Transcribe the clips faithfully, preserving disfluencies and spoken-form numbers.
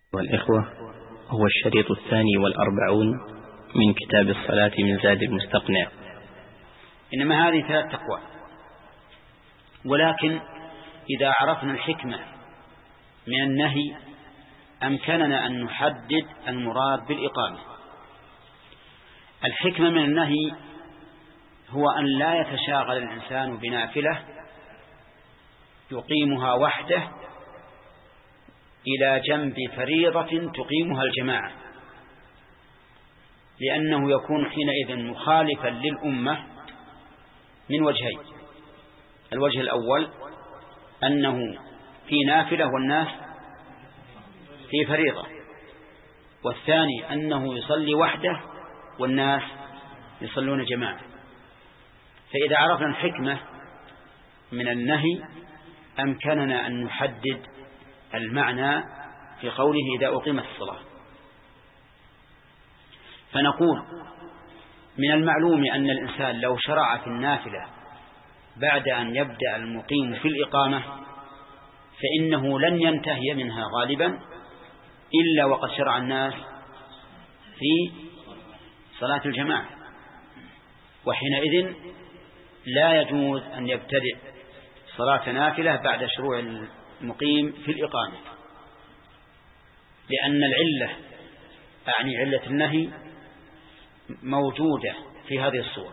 والإخوة، هو الشريط الثاني والأربعون من كتاب الصلاة من زاد المستقنع. إنما هذه ثلاث تقوى، ولكن إذا عرفنا الحكمة من النهي أمكننا أن نحدد المراد بالإقامة. الحكمة من النهي هو أن لا يتشاغل الإنسان بنافلة يقيمها وحده إلى جنب فريضة تقيمها الجماعة، لأنه يكون حينئذ مخالفا للأمة من وجهين: الوجه الأول أنه في نافلة والناس في فريضة، والثاني أنه يصلي وحده والناس يصلون جماعة. فإذا عرفنا الحكمة من النهي أمكننا أن نحدد المعنى في قوله إذا أقيمت الصلاة. فنقول من المعلوم أن الإنسان لو شرع في النافلة بعد أن يبدأ المقيم في الإقامة فإنه لن ينتهي منها غالبا إلا وقد شرع الناس في صلاة الجماعة، وحينئذ لا يجوز أن يبتدئ صلاة نافلة بعد شروع المقيم في الإقامة، لأن العلة أعني علة النهي موجودة في هذه الصورة.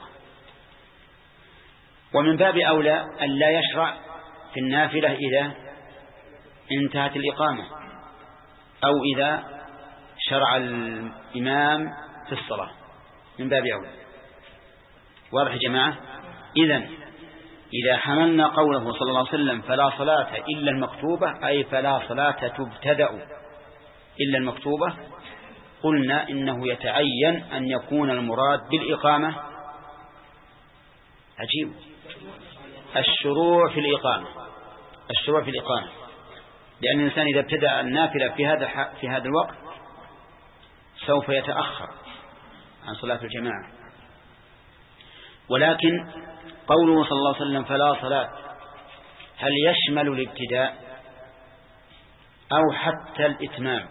ومن باب أولى أن لا يشرع في النافلة إذا انتهت الإقامة أو إذا شرع الإمام في الصلاة، من باب أولى. واضح يا جماعة؟ إذن إذا حملنا قوله صلى الله عليه وسلم فلا صلاة إلا المكتوبة، أي فلا صلاة تبتدأ إلا المكتوبة، قلنا إنه يتعين أن يكون المراد بالإقامة عجيب الشروع في الإقامة الشروع في الإقامة لأن الإنسان إذا ابتدأ النافلة في هذا في هذا الوقت سوف يتأخر عن صلاة الجماعة. ولكن قوله صلى الله عليه وسلم فلا صلاة هل يشمل الابتداء أو حتى الإتمام؟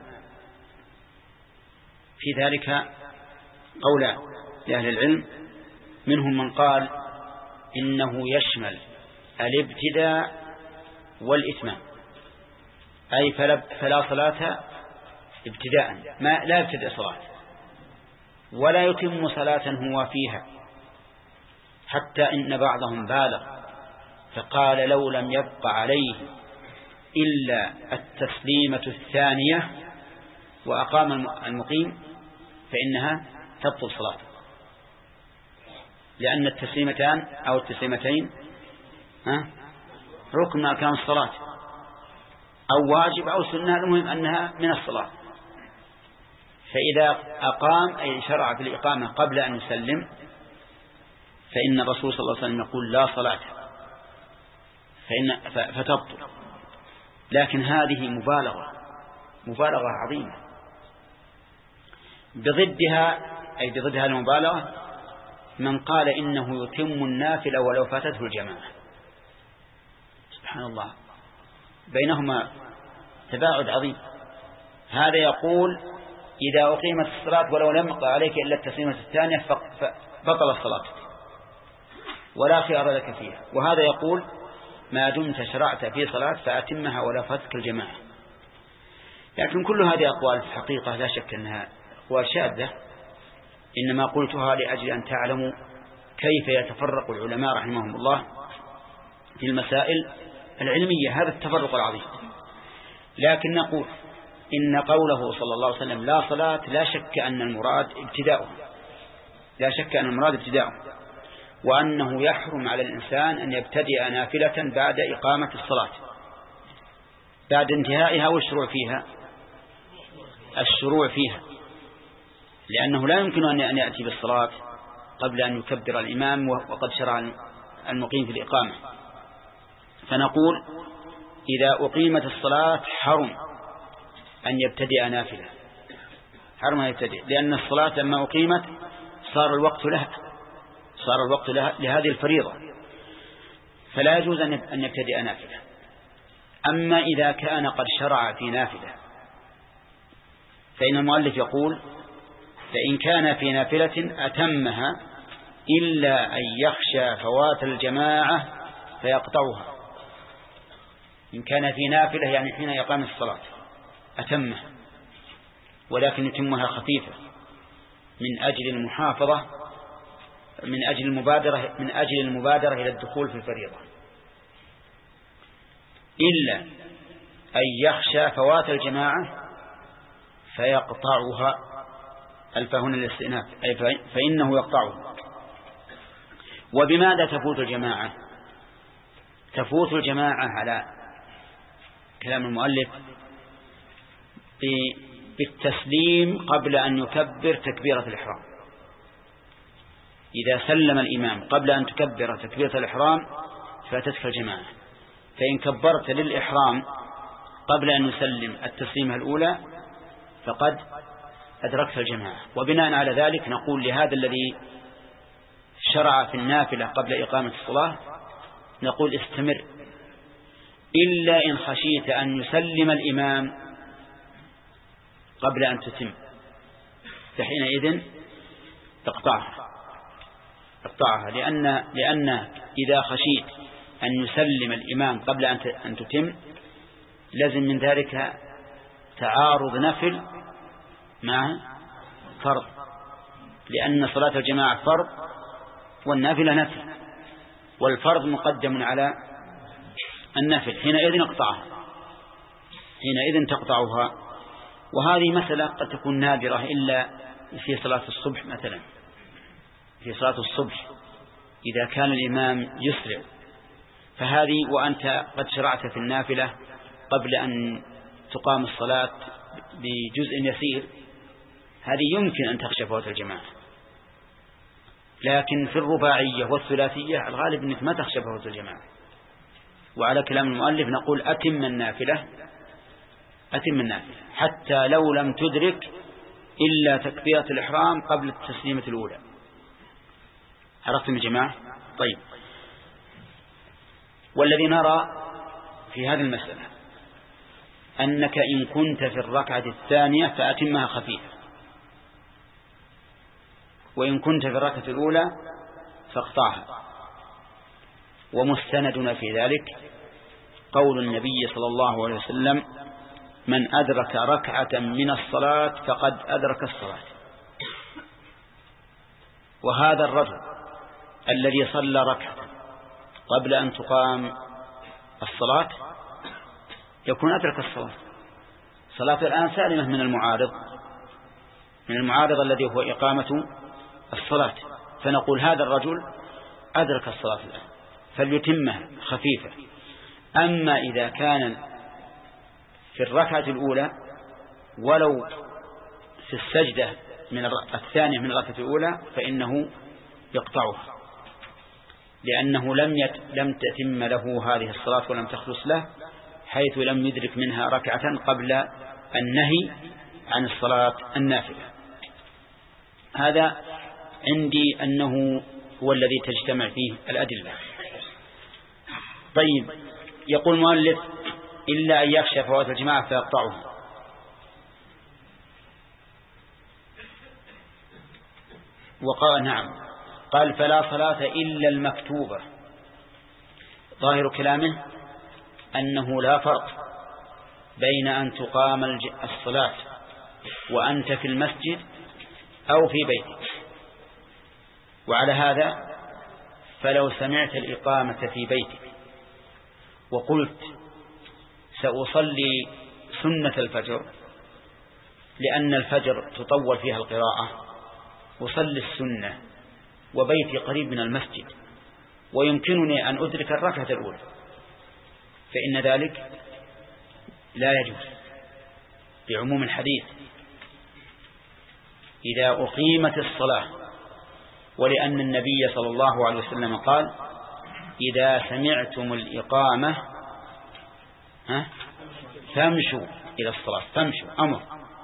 في ذلك قولان لأهل العلم، منهم من قال إنه يشمل الابتداء والإتمام، أي فلا صلاة ابتداء ما لا يبتدأ صلاة ولا يتم صلاة هو فيها، حتى إن بعضهم بالغ فقال لو لم يبق عليه إلا التسليمة الثانية وأقام المقيم فإنها تبطل صلاته، لأن التسليمتان أو التسليمتين ركن من أركان الصلاة أو واجب أو سنة، المهم أنها من الصلاة. فإذا أقام أي شرع في الإقامة قبل أن يسلم فإن الرسول صلى الله عليه وسلم يقول لا صلاة فإن فتبطل. لكن هذه مبالغة مبالغة عظيمة. بضدها أي بضدها المبالغة من قال إنه يتم النافلة ولو فاتته الجماعة. سبحان الله، بينهما تباعد عظيم. هذا يقول إذا أقيمت الصلاة ولو لم يقع عليك إلا التسليمة الثانية فبطل الصلاة ولا خيار لك فيها، وهذا يقول ما دمت شرعت في صلاة فأتمها ولا فاتك الجماعة. لكن كل هذه أقوال في الحقيقة لا شك أنها أقوال شاذة، إنما قلتها لأجل أن تعلموا كيف يتفرق العلماء رحمهم الله في المسائل العلمية، هذا التفرق العظيم. لكن نقول إن قوله صلى الله عليه وسلم لا صلاة لا شك أن المراد ابتداؤه لا شك أن المراد ابتداؤه وأنه يحرم على الإنسان أن يبتدئ نافلة بعد إقامة الصلاة بعد انتهائها والشروع فيها الشروع فيها لأنه لا يمكن أن يأتي بالصلاة قبل أن يكبر الإمام وقد شرع المقيم في الإقامة. فنقول إذا أقيمت الصلاة حرم أن يبتدئ نافلة حرم أن يبتدئ، لأن الصلاة لما أقيمت صار الوقت لها صار الوقت لها لهذه الفريضة، فلا يجوز أن يبتدئ نافلة. أما إذا كان قد شرع في نافلة فإن المؤلف يقول فإن كان في نافلة أتمها إلا أن يخشى فوات الجماعة فيقطعها. إن كان في نافلة يعني حين يقام الصلاة أتمها، ولكن يتمها خفيفة من أجل المحافظة من أجل المبادرة من أجل المبادرة إلى الدخول في الفريضة، إلا أن يخشى فوات الجماعة فيقطعها. الفهن الاستئناف أي فإنه يقطعها. وبماذا تفوت الجماعة؟ تفوت الجماعة على كلام المؤلف بالتسليم قبل أن يكبر تكبيرة الإحرام. إذا سلم الإمام قبل أن تكبر تكبيرة الإحرام فاتتك الجماعة. فإن كبرت للإحرام قبل أن يسلم التسليمة الأولى فقد أدركت الجماعة. وبناء على ذلك نقول لهذا الذي شرع في النافلة قبل إقامة الصلاة نقول استمر، إلا إن خشيت أن يسلم الإمام قبل أن تتم، فحينئذ تقطعها تقطعها لأن لأن إذا خشيت أن يسلم الإمام قبل أن تتم لازم من ذلك تعارض نفل مع فرض، لأن صلاة الجماعة فرض والنافلة نفل، والفرض مقدم على النفل. حينئذ اقطعها حينئذ تقطعها. وهذه مسألة قد تكون نادرة إلا في صلاة الصبح مثلا. في صلاة الصبح إذا كان الإمام يسرع فهذه وأنت قد شرعت في النافلة قبل أن تقام الصلاة بجزء يسير، هذه يمكن أن تخشى فوات الجماعة. لكن في الرباعية والثلاثية الغالب أنك ما تخشى فوات الجماعة. وعلى كلام المؤلف نقول أتم النافلة أتم النافلة حتى لو لم تدرك إلا تكبيرة الإحرام قبل التسليمة الأولى. عرفتم يا جماعة؟ طيب، والذي نرى في هذه المسألة أنك إن كنت في الركعة الثانية فأتمها خفيفة، وإن كنت في الركعة الأولى فاقطعها. ومستندنا في ذلك قول النبي صلى الله عليه وسلم: من أدرك ركعة من الصلاة فقد أدرك الصلاة. وهذا الرجل الذي صلى ركعة قبل أن تقام الصلاة يكون أدرك الصلاة. صلاة الآن سالمة من المعارض من المعارض الذي هو إقامة الصلاة، فنقول هذا الرجل أدرك الصلاة الآن فليتمها خفيفة. أما إذا كان في الركعة الأولى ولو في السجدة من الثانية من الركعة الأولى فإنه يقطعها، لأنه لم يت... لم تتم له هذه الصلاة ولم تخلص له، حيث لم يدرك منها ركعة قبل النهي عن الصلاة النافلة. هذا عندي أنه هو الذي تجتمع فيه الأدلة. طيب، يقول المؤلف: إلا أن يخشى فوات الجماعة فيقطعها. وقال نعم، قال: فلا صلاة إلا المكتوبة. ظاهر كلامه أنه لا فرق بين أن تقام الصلاة وأنت في المسجد أو في بيتك. وعلى هذا فلو سمعت الإقامة في بيتك وقلت سأصلي سنة الفجر لأن الفجر تطول فيها القراءة، أصلي السنة وبيتي قريب من المسجد ويمكنني أن أدرك الركعة الأولى، فإن ذلك لا يجوز بعموم الحديث إذا أقيمت الصلاة، ولأن النبي صلى الله عليه وسلم قال: إذا سمعتم الإقامة ها فامشوا إلى الصلاة. فامشوا أمر.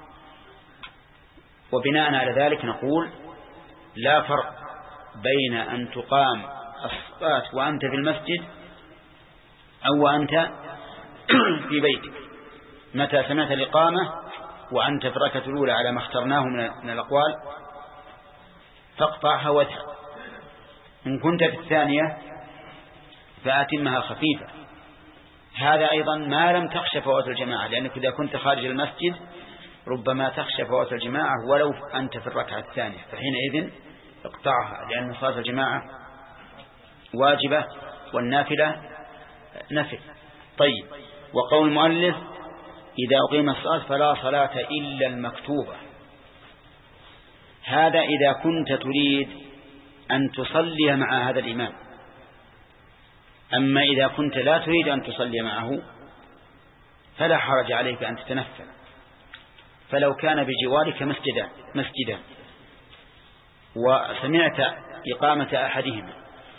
وبناء على ذلك نقول لا فرق بين أن تقام الصلاة وأنت في المسجد أو وأنت في بيتك. متى سمعت الإقامة وأنت في الركعة الأولى على ما اخترناه من الأقوال فاقطعها واذهب. إن كنت في الثانية فأتمها خفيفة. هذا أيضا ما لم تخشى فوات الجماعة، لأنك إذا كنت خارج المسجد ربما تخشى فوات الجماعة ولو أنت في الركعة الثانية، فحينئذ اقطعها، لأن صلاة الجماعة واجبة والنافلة نفل. طيب، وقول المؤلف إذا أقيم الصلاة فلا صلاة إلا المكتوبة، هذا إذا كنت تريد أن تصلي مع هذا الإمام. أما إذا كنت لا تريد أن تصلي معه فلا حرج عليك أن تتنفل. فلو كان بجوارك مسجدا مسجدا وسمعت إقامة أحدهما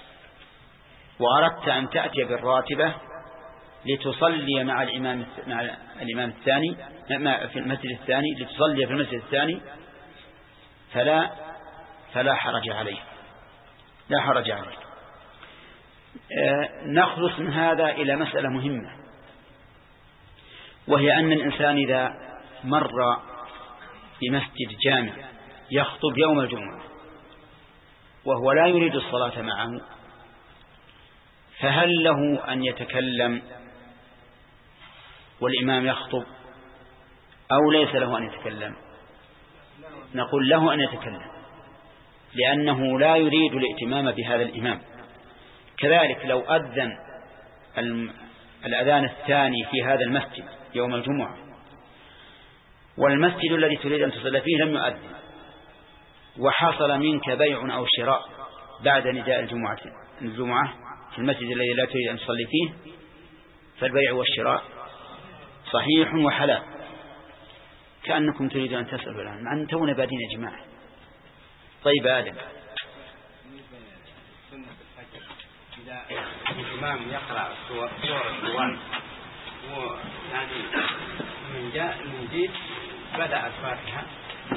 وأردت أن تأتي بالراتبة لتصلي مع الإمام مع الإمام الثاني في المسجد الثاني لتصلي في المسجد الثاني فلا فلا حرج عليك لا حرج عليك. آه نخلص من هذا إلى مسألة مهمة، وهي أن الإنسان إذا مر بمسجد جامع يخطب يوم الجمعة وهو لا يريد الصلاة معه، فهل له أن يتكلم والإمام يخطب أو ليس له أن يتكلم؟ نقول له أن يتكلم، لأنه لا يريد الائتمام بهذا الإمام. كذلك لو أذن الأذان الثاني في هذا المسجد يوم الجمعة والمسجد الذي تريد أن تصلي فيه لم يؤذن، وحصل منك بيع أو شراء بعد نداء الجمعة الجمعة في المسجد الذي لا تريد أن تصلي فيه، فالبيع والشراء صحيح وحلال. كأنكم تريدون أن تسألوا الآن، مع أن تونا بادين يا جماعة. طيب آدم، إذا الإمام يقرأ سورة القرآن ويعني من جاء من جيد بدأ الفاتحة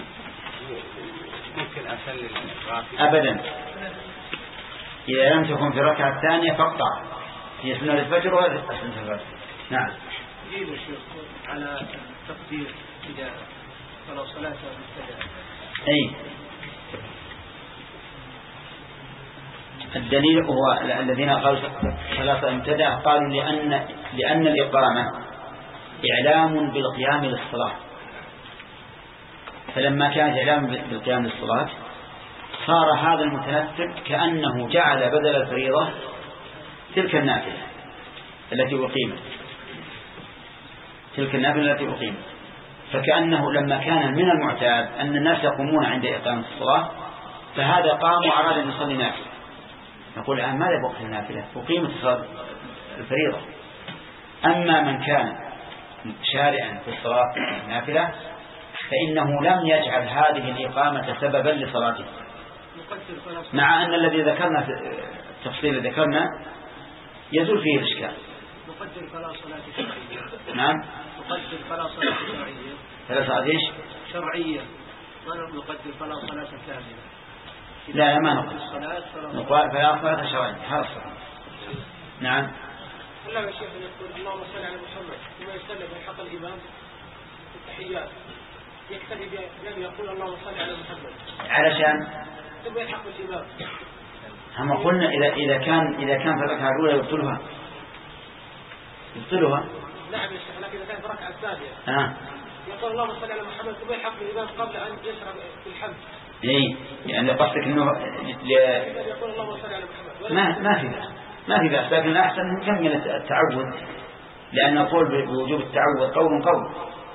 ممكن أسلم الراتب؟ أبدا، إذا لم تكن في الركعة الثانية فاقطع في سنة الفجر وهذا سنة الفجر. نعم. يجيب الشيخ على تقدير إذا فلا صلاة مبتدأ. أي الدليل هو الذين قالوا صلاة مبتدأ قالوا لأن لأن الإقامة إعلام بالقيام للصلاة، فلما كان إعلام بالقيام للصلاة صار هذا المتنفل كأنه جعل بدل الفريضة تلك النافلة التي أقيمت تلك النافلة التي أقيمت فكأنه لما كان من المعتاد أن الناس يقومون عند إقامة الصلاة فهذا قام وأراد أن يصلي نافلة. نقول الآن ماذا بقي النافلة؟ أقيمت صلاة الفريضة. أما من كان شارعا في الصلاة النافلة فإنه لم يجعل هذه الإقامة سببا لصلاته، مع أن الذي ذكرنا في التفصيل اللي ذكرنا يزول فيه الإشكال. نقدر فلا صلاة شرعية. نعم. نقدر فلا صلاة شرعية. فلا صلاة إيش؟ شرعية. ما نقدر فلا صلاة كاملة. لا لا ما نقول. نقول فلا صلاة شرعية هذا الصلاة. نعم. الله يا شيخ يقول اللهم صل على محمد ثم يسلم من حق الإمام في التحيات يكتفي بأن يقول اللهم صل على محمد علشان ثم يلحق الإمام. هم قلنا إذا إذا كان إذا كان في الركعة الأولى يبطلها يبطلها. نعم يا شيخ، لكن إذا كان في الركعة الثانية آه. يقول اللهم صل على محمد ثم يلحق الإمام قبل أن يشرع في الحمد. إيه يعني قصدك إنه ل... يقول اللهم صل على محمد. ما ما في بأس ما في بأس، لكن الأحسن نكمل التعود، لأن نقول بوجوب التعود قول قول.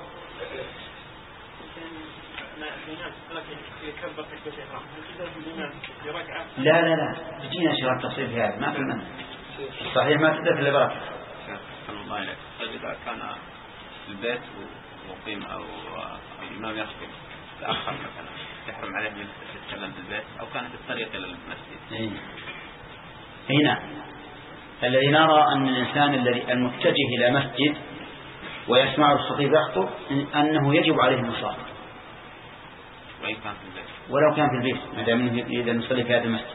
لا لا لا بجينا شرط تفصيل في هذا ما في المنع صحيح ما تدرك إلا بركة. إذا كان البيت مقيم أو الإمام يخطب تأخر مثلا يحرم عليه من يتكلم بالبيت أو كان في الطريق إلى المسجد. هنا الذي نرى أن الإنسان الذي المتجه إلى مسجد ويسمع الخطيب يخطب أنه يجب عليه المصلي وإن كان في البيت ولو كان في البيت ما دام إذا نصلي في هذا المسجد.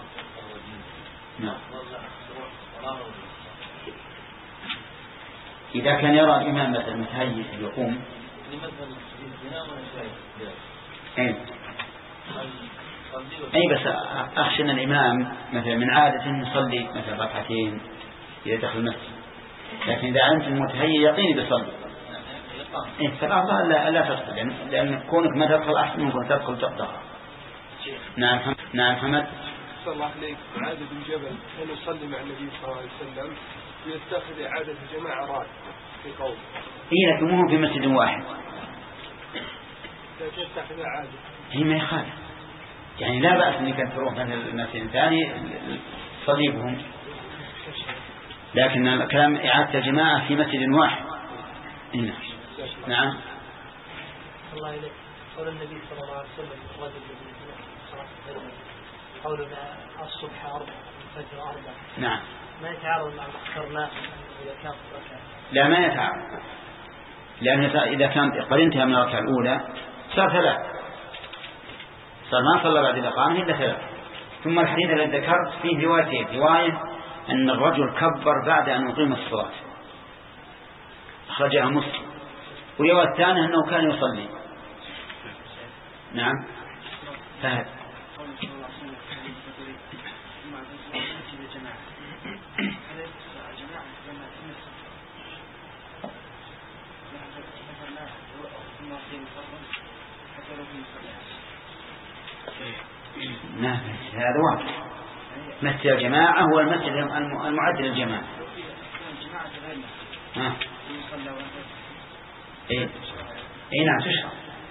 نعم. إذا كان يرى الإمام مثلا متهيئ يقوم أي أي بس أخشى أن الإمام مثلا من عادة يصلي مثلا ركعتين إذا دخل المسجد، لكن إذا أنت متهيئ يقيني بيصلي إيه فالأفضل لا لا تدخل، لأن, لأن كونك ما تدخل أحسن من كونك تدخل تدخل. نعم حمد. نعم حمد. صلى الله عليك. عادة الجبل أن يصلي مع النبي صلى الله عليه وسلم ويتخذ عادة الجماعة راتب في قوم. إيه لكن مو في مسجد واحد. لكن تتخذ عادة. هي ما يخالف. يعني لا بأس أنك تروح مثل المسجد الثاني صليبهم، لكن الكلام إعادة الجماعة في مسجد واحد. إيه. نعم. الله إليك. قول النبي صلى الله عليه وسلم الرجل الذي صلاة الفجر قولنا الصبح أربع الفجر أربع. نعم. ما يتعارض مع اخترناه إذا كان ركعة. لا ما يتعارض، لأن إذا كانت قرنتها من الركعة الأولى صار ثلاث، صار ما صلى بعد الإقامة إلا ثلاث. ثم الحديث الذي ذكرت فيه روايتين، رواية أن الرجل كبر بعد أن يقيم الصلاة أخرجها مسلم، ورواية الثانية أنه كان يصلي. نعم. فهد. نعم هذا واضح. مسجد الجماعة هو المسجد المعد للجماعة. ها. إيه. إيه نعم تشرع.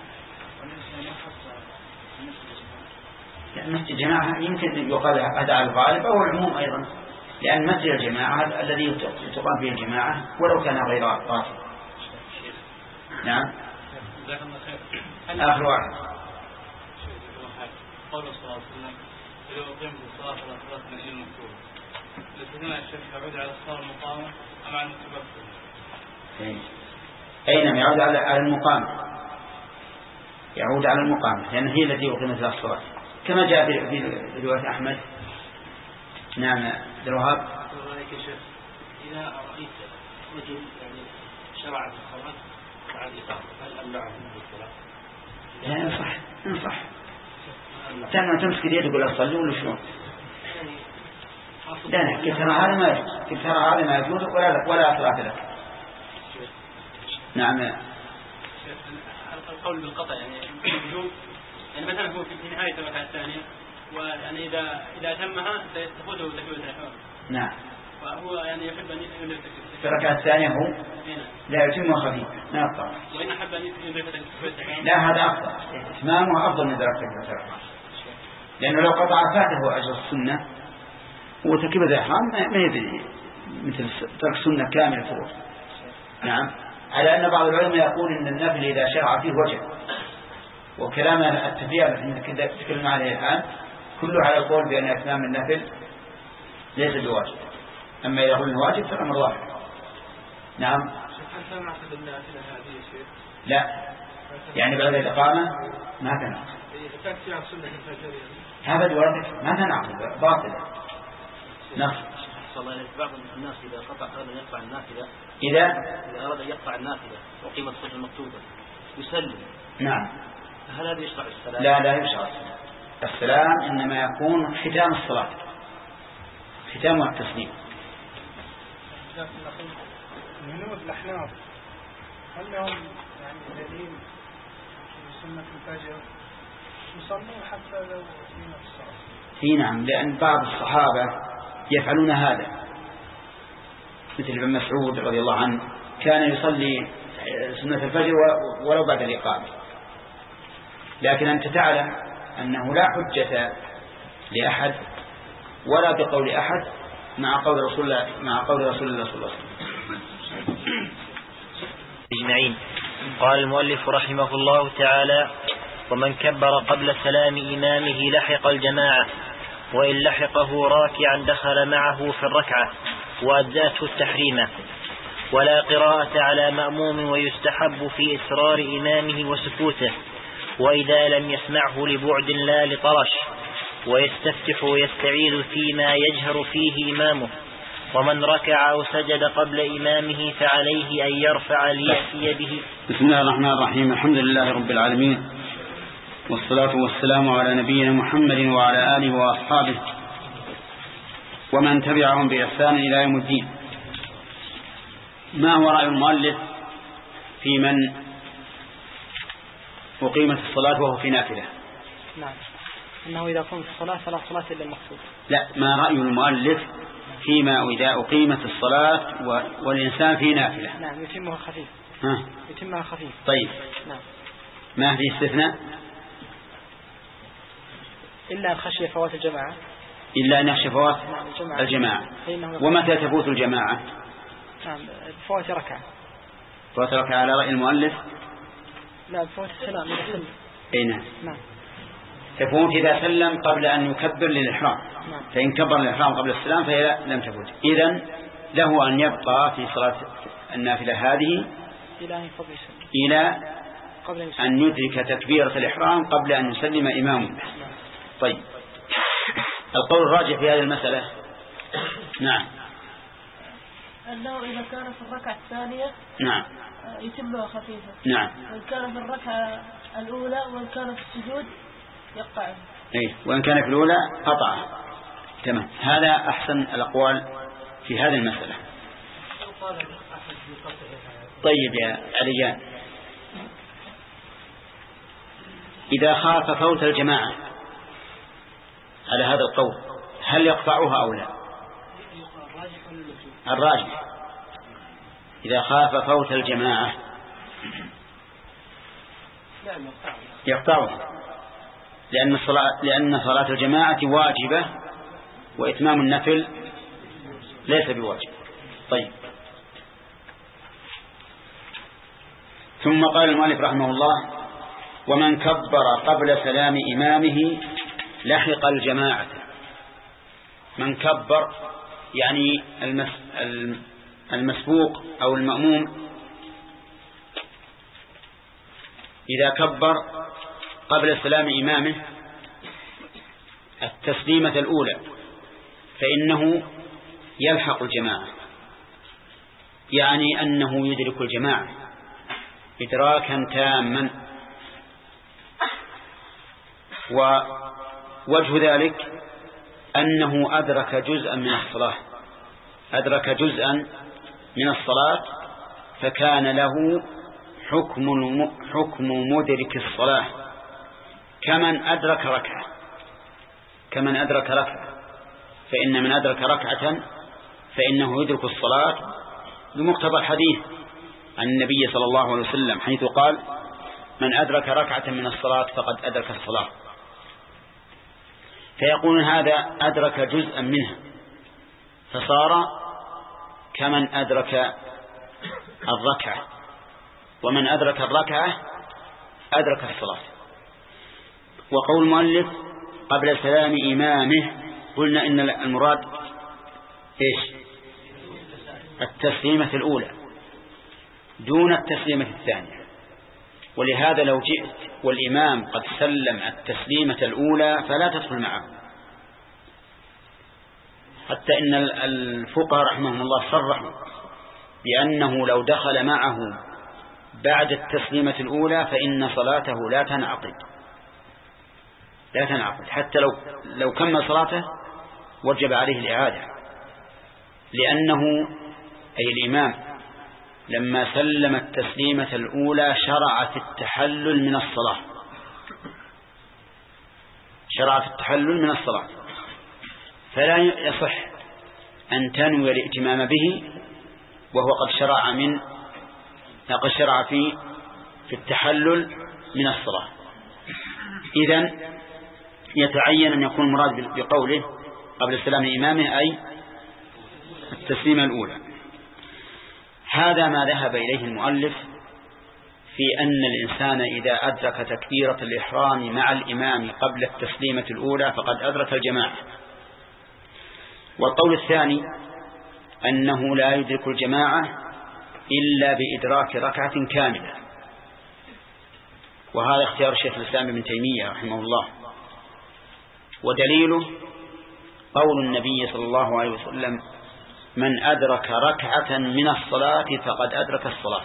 لأن مسجد الجماعة يمكن يقال هذا على الغالب أو العموم أيضا، لأن مسجد الجماعة الذي تقام فيه الجماعة ولو كان غير راتب. نعم. آخر واحد. قول صلى الله عليه وسلم إذا أقيمت الصلاة فلا صلاة من إلا المكتوبة، لتدين الشيخ يعود على الصلاة المقامة أم على المكتوبة؟ أي نعم يعود على المقامة، يعود على المقامة لأن هي التي أقيمت لها الصلاة كما جاء في رواية أحمد. نعم دروهاب. إذا رأيت رجل يعني شرع في الصلاة بعد إقامة هل أمنعه من الصلاة؟ لا ينصح ينصح تم تمسك اليد تقول أصلي ولا شلون؟ لا لا كيف ترى هذا ما يجوز، كيف ترى هذا ما يجوز ولا ولا صلاة لك. نعم. القول بالقطع يعني يجوز، يعني مثلا هو في نهاية الركعة الثانية ويعني إذا إذا تمها تفوته تكبيرة الإحرام. نعم. وهو يعني يحب أن يدرك في الركعة الثانية هو لا يتم خفيف ما يقطع. وإن أحب أن يدرك تكبيرة الإحرام. لا هذا أفضل، إتمامه أفضل من درجة تكبيرة الإحرام، لأنه لو قطع فاته أجر السنة وتكبيرة الإحرام ما يدري مثل ترك سنة كاملة فوق. نعم. على أن بعض العلماء يقول إن النفل إذا شرع فيه وجه، وكلام التفريع التي تتكلم عليه الآن كله على القول بأن إتمام النفل ليس بواجب، أما إذا قلنا واجب فالأمر واحد. نعم. لا يعني بعد الإقامة ما تنعقد هذا الورد ما تنعقد باطل. نص. صلى بعض الناس إذا قطع أراد أن يقطع النافلة إذا إذا أراد أن يقطع النافلة وقيمة الصلاة المكتوبة يسلم. نعم. هل هذا يشرع السلام؟ لا لا يشرع السلام، إنما يكون ختام الصلاة، ختام التسليم. من نود الأحناف هل لهم يعني دليل في سنة الفجر يصلون حتى لو قيمة الصلاة؟ في نعم، لأن بعض الصحابة يفعلون هذا، مثل ابن مسعود رضي الله عنه كان يصلي سنة الفجر ولو بعد الإقامة. لكن أنت تعلم أنه لا حجة لأحد ولا بقول أحد مع قول رسول الله مع قول رسول الله صلى الله عليه وسلم أجمعين. قال المؤلف رحمه الله تعالى: ومن كبر قبل سلام إمامه لحق الجماعة، وإن لحقه راكعا دخل معه في الركعة وأجزأته التحريمة، ولا قراءة على مأموم، ويستحب في إسرار إمامه وسكوته، وإذا لم يسمعه لبعد لا لطرش، ويستفتح ويستعيذ فيما يجهر فيه إمامه، ومن ركع أو سجد قبل إمامه فعليه أن يرفع ليأتي به. بسم الله الرحمن الرحيم. الحمد لله رب العالمين، والصلاة والسلام على نبينا محمد وعلى آله وأصحابه ومن تبعهم بإحسان إلى يوم الدين. ما هو رأي المؤلف في من أقيمت الصلاة وهو في نافلة؟ نعم، إنه إذا قمت الصلاة فلا صلاة إلا المقصود. لا، ما رأي المؤلف فيما إذا أقيمت الصلاة والإنسان في نافلة؟ نعم، يتمها خفيف. ها؟ يتمها خفيف. طيب. نعم. ما في استثناء؟ إلا أن خشي فوات الجماعة. إلا أن يخشى فوات نعم الجماعة. الجماعة. ومتى تفوت الجماعة؟ نعم، فوات ركعة. فوات ركعة على رأي المؤلف؟ لا، فوات السلام إذا سلم. أي نعم. نعم. تفوت إذا سلم قبل أن يكبر للإحرام. نعم. فإن كبر الإحرام قبل السلام فهي لم تفوت. إذن له أن يبقى في صلاة النافلة هذه إلى إلى أن يدرك تكبيرة الإحرام قبل أن يسلم إمامه. طيب، القول الراجح في هذه المسألة نعم أنه إذا كان في الركعة الثانية نعم يتمها خفيفة. نعم. وإن كان في الركعة الأولى وإن كان في السجود يقطعه. إيه، وإن كان في الأولى قطعه. تمام، هذا أحسن الأقوال في هذه المسألة. طيب يا عليان، إذا خاف فوت الجماعة على هذا القول هل يقطعها أو لا؟ الراجح إذا خاف فوت الجماعة يقطعها، لأن صلاة لأن صلاة الجماعة واجبة وإتمام النفل ليس بواجب. طيب، ثم قال المؤلف رحمه الله: ومن كبر قبل سلام إمامه لحق الجماعة. من كبر يعني المسبوق أو المأموم إذا كبر قبل سلام إمامه التسليمة الأولى فإنه يلحق الجماعة، يعني أنه يدرك الجماعة إدراكا تاما. ووجه ذلك أنه أدرك جزءا من الصلاة أدرك جزءا من الصلاة فكان له حكم حكم مدرك الصلاة كمن أدرك ركعة كمن أدرك ركعة فإن من أدرك ركعة فإنه يدرك الصلاة بمقتضى الحديث عن النبي صلى الله عليه وسلم حيث قال: من أدرك ركعة من الصلاة فقد أدرك الصلاة. فيقول هذا أدرك جزءا منها فصار كمن أدرك الركعة، ومن أدرك الركعة أدرك الصلاة. وقول المؤلف قبل سلام إمامه قلنا إن المراد إيش؟ التسليمة الأولى دون التسليمة الثانية. ولهذا لو جئت والإمام قد سلم التسليمة الأولى فلا تدخل معه، حتى إن الفقهاء رحمهم الله صرحوا بأنه لو دخل معه بعد التسليمة الأولى فإن صلاته لا تنعقد لا تنعقد حتى لو لو كمل صلاته وجب عليه الإعادة، لأنه أي الإمام لما سلم التسليمة الأولى شرع في التحلل من الصلاة شرع في التحلل من الصلاة فلا يصح أن تنوي الائتمام به وهو قد شرع من قد شرع في في التحلل من الصلاة. إذن يتعين أن يكون مراد بقوله قبل سلام إمامه أي التسليمة الأولى. هذا ما ذهب إليه المؤلف في أن الإنسان إذا أدرك تكبيرة الإحرام مع الإمام قبل التسليمة الأولى فقد أدرك الجماعة. والقول الثاني أنه لا يدرك الجماعة إلا بإدراك ركعة كاملة، وهذا اختيار الشيخ الإسلام ابن تيمية رحمه الله. ودليله قول النبي صلى الله عليه وسلم من أدرك ركعة من الصلاة فقد أدرك الصلاة،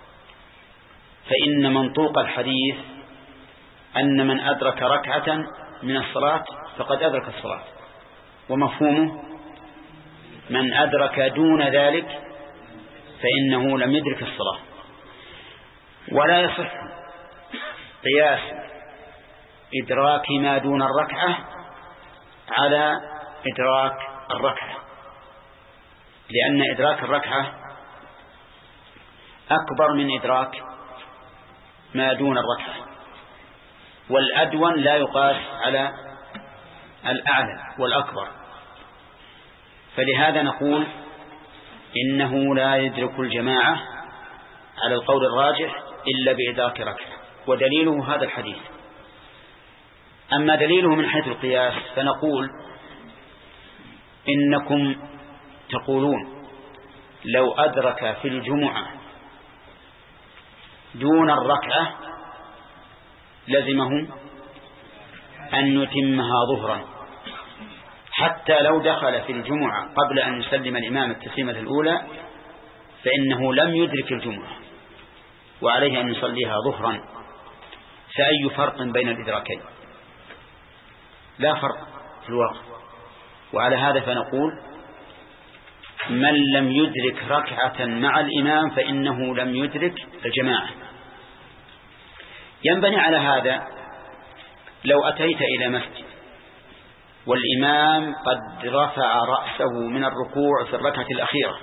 فإن منطوق الحديث أن من أدرك ركعة من الصلاة فقد أدرك الصلاة، ومفهومه من أدرك دون ذلك فإنه لم يدرك الصلاة. ولا يصح قياس إدراك ما دون الركعة على إدراك الركعة، لأن إدراك الركعة أكبر من إدراك ما دون الركعة، والأدون لا يقاس على الأعلى والأكبر. فلهذا نقول إنه لا يدرك الجماعة على القول الراجح إلا بإدراك ركعة، ودليله هذا الحديث. أما دليله من حيث القياس فنقول إنكم تقولون لو أدرك في الجمعة دون الركعة لزمه أن يتمها ظهرا، حتى لو دخل في الجمعة قبل أن يسلم الإمام التسليمة الأولى فإنه لم يدرك الجمعة وعليه أن يصليها ظهرا. فأي فرق بين الإدراكين؟ لا فرق في الوقت. وعلى هذا فنقول من لم يدرك ركعة مع الإمام فإنه لم يدرك الجماعة. ينبني على هذا لو أتيت إلى مسجد والإمام قد رفع رأسه من الركوع في الركعة الأخيرة،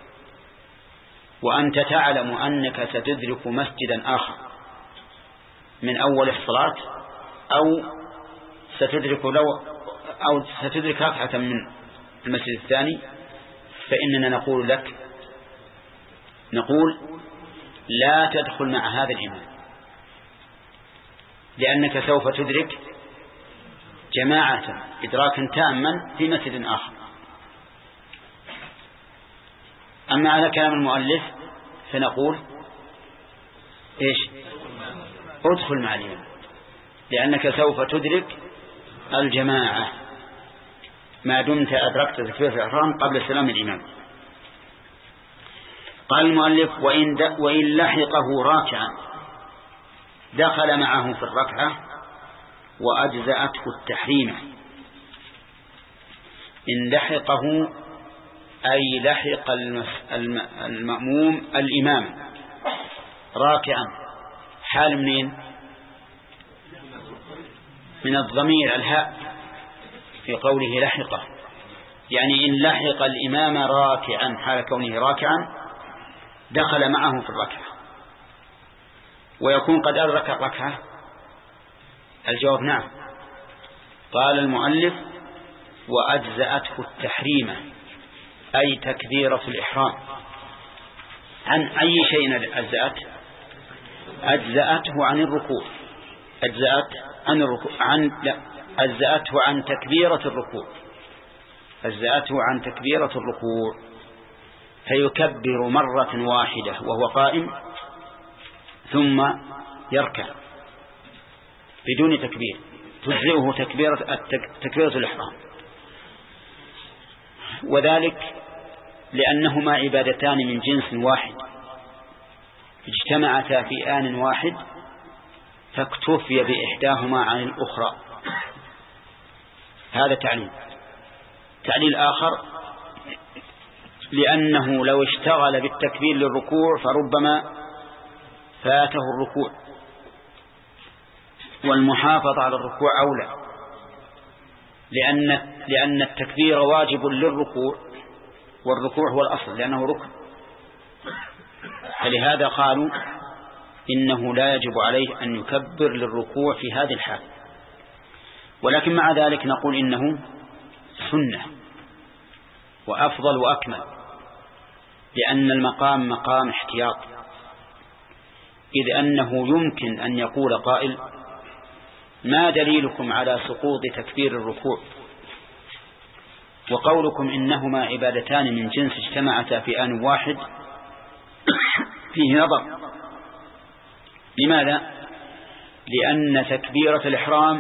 وأنت تعلم أنك ستدرك مسجدا آخر من أول الصلاة، أو ستدرك لو أو ستدرك ركعة من المسجد الثاني، فإننا نقول لك نقول لا تدخل مع هذا الإمام، لأنك سوف تدرك جماعة إدراكا تاما في مسجد آخر. أما على كلام المؤلف فنقول إيش؟ ادخل مع الإمام، لأنك سوف تدرك الجماعة ما دمت أدركت تكبيرة الإحرام قبل سلام الإمام. قال المؤلف وإن, وإن لحقه راكعا دخل معه في الركعة وأجزأته التحريمة. إن لحقه أي لحق المأموم الإمام راكعا، حال منين؟ من الضمير الهاء في قوله لحقه، يعني إن لحق الإمام راكعا حال كونه راكعا دخل معه في الركعة، ويكون قد أدرك الركعة. الجواب نعم. قال المؤلف وأجزأته التحريمة أي تكبيرة الإحرام. عن أي شيء أجزأت؟ أجزأته عن الركوع، أجزأت عن الركوع عن لا أجزأته عن تكبيرة الركوع، أجزأته عن تكبيرة الركوع، فيكبر مرة واحدة وهو قائم ثم يركع بدون تكبير، تجزئه تكبيرة تكبيرة الإحرام. وذلك لأنهما عبادتان من جنس واحد اجتمعتا في آن واحد فاكتفي بإحداهما عن الأخرى. هذا تعليل. تعليل آخر لأنه لو اشتغل بالتكبير للركوع فربما فاته الركوع، والمحافظة على الركوع أولى، لأن لأن التكبير واجب للركوع، والركوع هو الأصل لأنه ركن. فلهذا قالوا إنه لا يجب عليه أن يكبر للركوع في هذه الحال. ولكن مع ذلك نقول إنه سنة وأفضل وأكمل، لأن المقام مقام احتياط، إذ أنه يمكن أن يقول قائل ما دليلكم على سقوط تكبير الركوع؟ وقولكم إنهما عبادتان من جنس اجتمعتا في آن واحد فيه نظر. لماذا؟ لأن تكبيرة الإحرام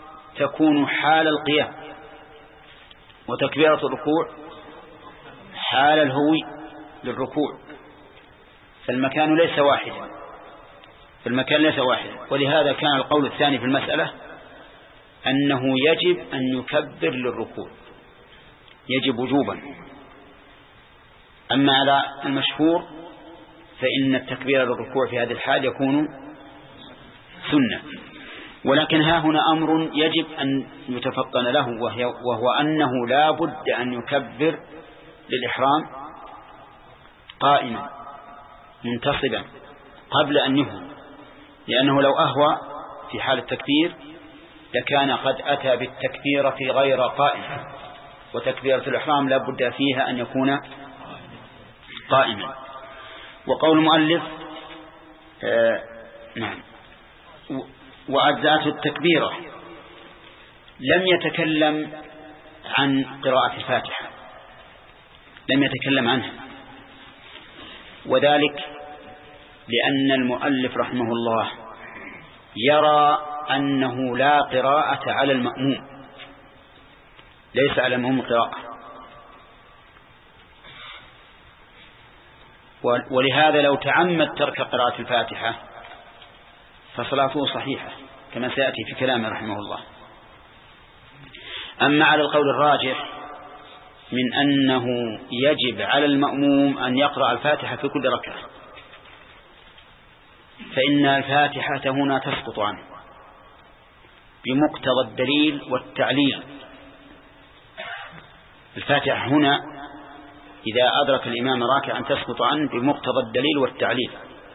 تكون حال القيام، وتكبيرة الركوع حال الهوي للركوع، فالمكان ليس واحدا فالمكان ليس واحدا ولهذا كان القول الثاني في المسألة أنه يجب أن يكبر للركوع، يجب وجوبا. أما على المشهور فإن التكبير للركوع في هذه الحال يكون سنة. ولكن ها هنا أمر يجب أن يتفطن له، وهو أنه لا بد أن يكبر للإحرام قائما منتصبا قبل أن يهوي، لأنه لو أهوى في حال التكبير لكان قد أتى بالتكبيرة غير قائمة، وتكبيرة الإحرام لا بد فيها أن يكون قائما. وقول المؤلف آه نعم وأجزاء التكبيرة لم يتكلم عن قراءة الفاتحة، لم يتكلم عنها، وذلك لأن المؤلف رحمه الله يرى أنه لا قراءة على المأموم، ليس على المأموم قراءة، ولهذا لو تعمد ترك قراءة الفاتحة فصلاته صحيحة كما سيأتي في كلامه رحمه الله. أما على القول الراجح من أنه يجب على المأموم أن يقرأ الفاتحة في كل ركعة، فإن الفاتحة هنا تسقط عنه بمقتضى الدليل والتعليل. الفاتحة هنا إذا أدرك الإمام راكعا تسقط عنه بمقتضى الدليل والتعليل.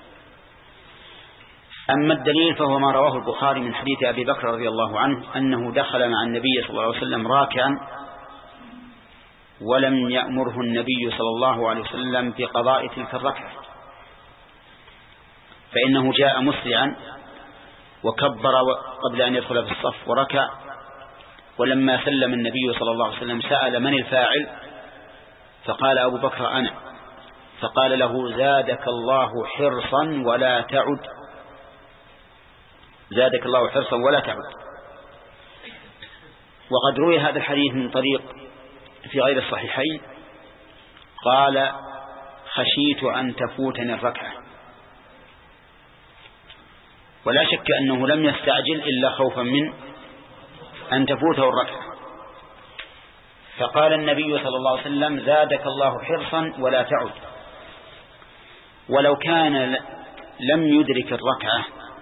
أما الدليل فهو ما رواه البخاري من حديث أبي بكر رضي الله عنه أنه دخل مع النبي صلى الله عليه وسلم راكعا ولم يأمره النبي صلى الله عليه وسلم بقضاء تلك الركعة، فإنه جاء مسرعا وكبر قبل أن يدخل في الصف وركع، ولما سلم النبي صلى الله عليه وسلم سأل من الفاعل فقال أبو بكر أنا، فقال له زادك الله حرصا ولا تعد، زادك الله حرصا ولا تعد. وقد روي هذا الحديث من طريق في غير الصحيحين قال خشيت أن تفوتني الركعة، ولا شك أنه لم يستعجل إلا خوفا من أن تفوته الركعة، فقال النبي صلى الله عليه وسلم زادك الله حرصا ولا تعد. ولو كان لم يدرك الركعة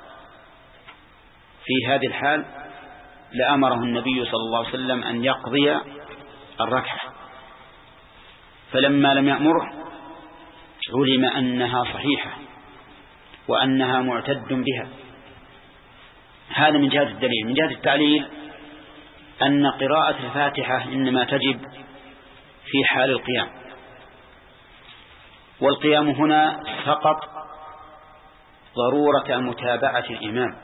في هذه الحال لأمره النبي صلى الله عليه وسلم أن يقضي الركعة، فلما لم يأمره علم أنها صحيحة وأنها معتد بها. هذا من جهة الدليل. من جهة التعليل أن قراءة الفاتحة إنما تجب في حال القيام، والقيام هنا فقط ضرورة متابعة الإمام،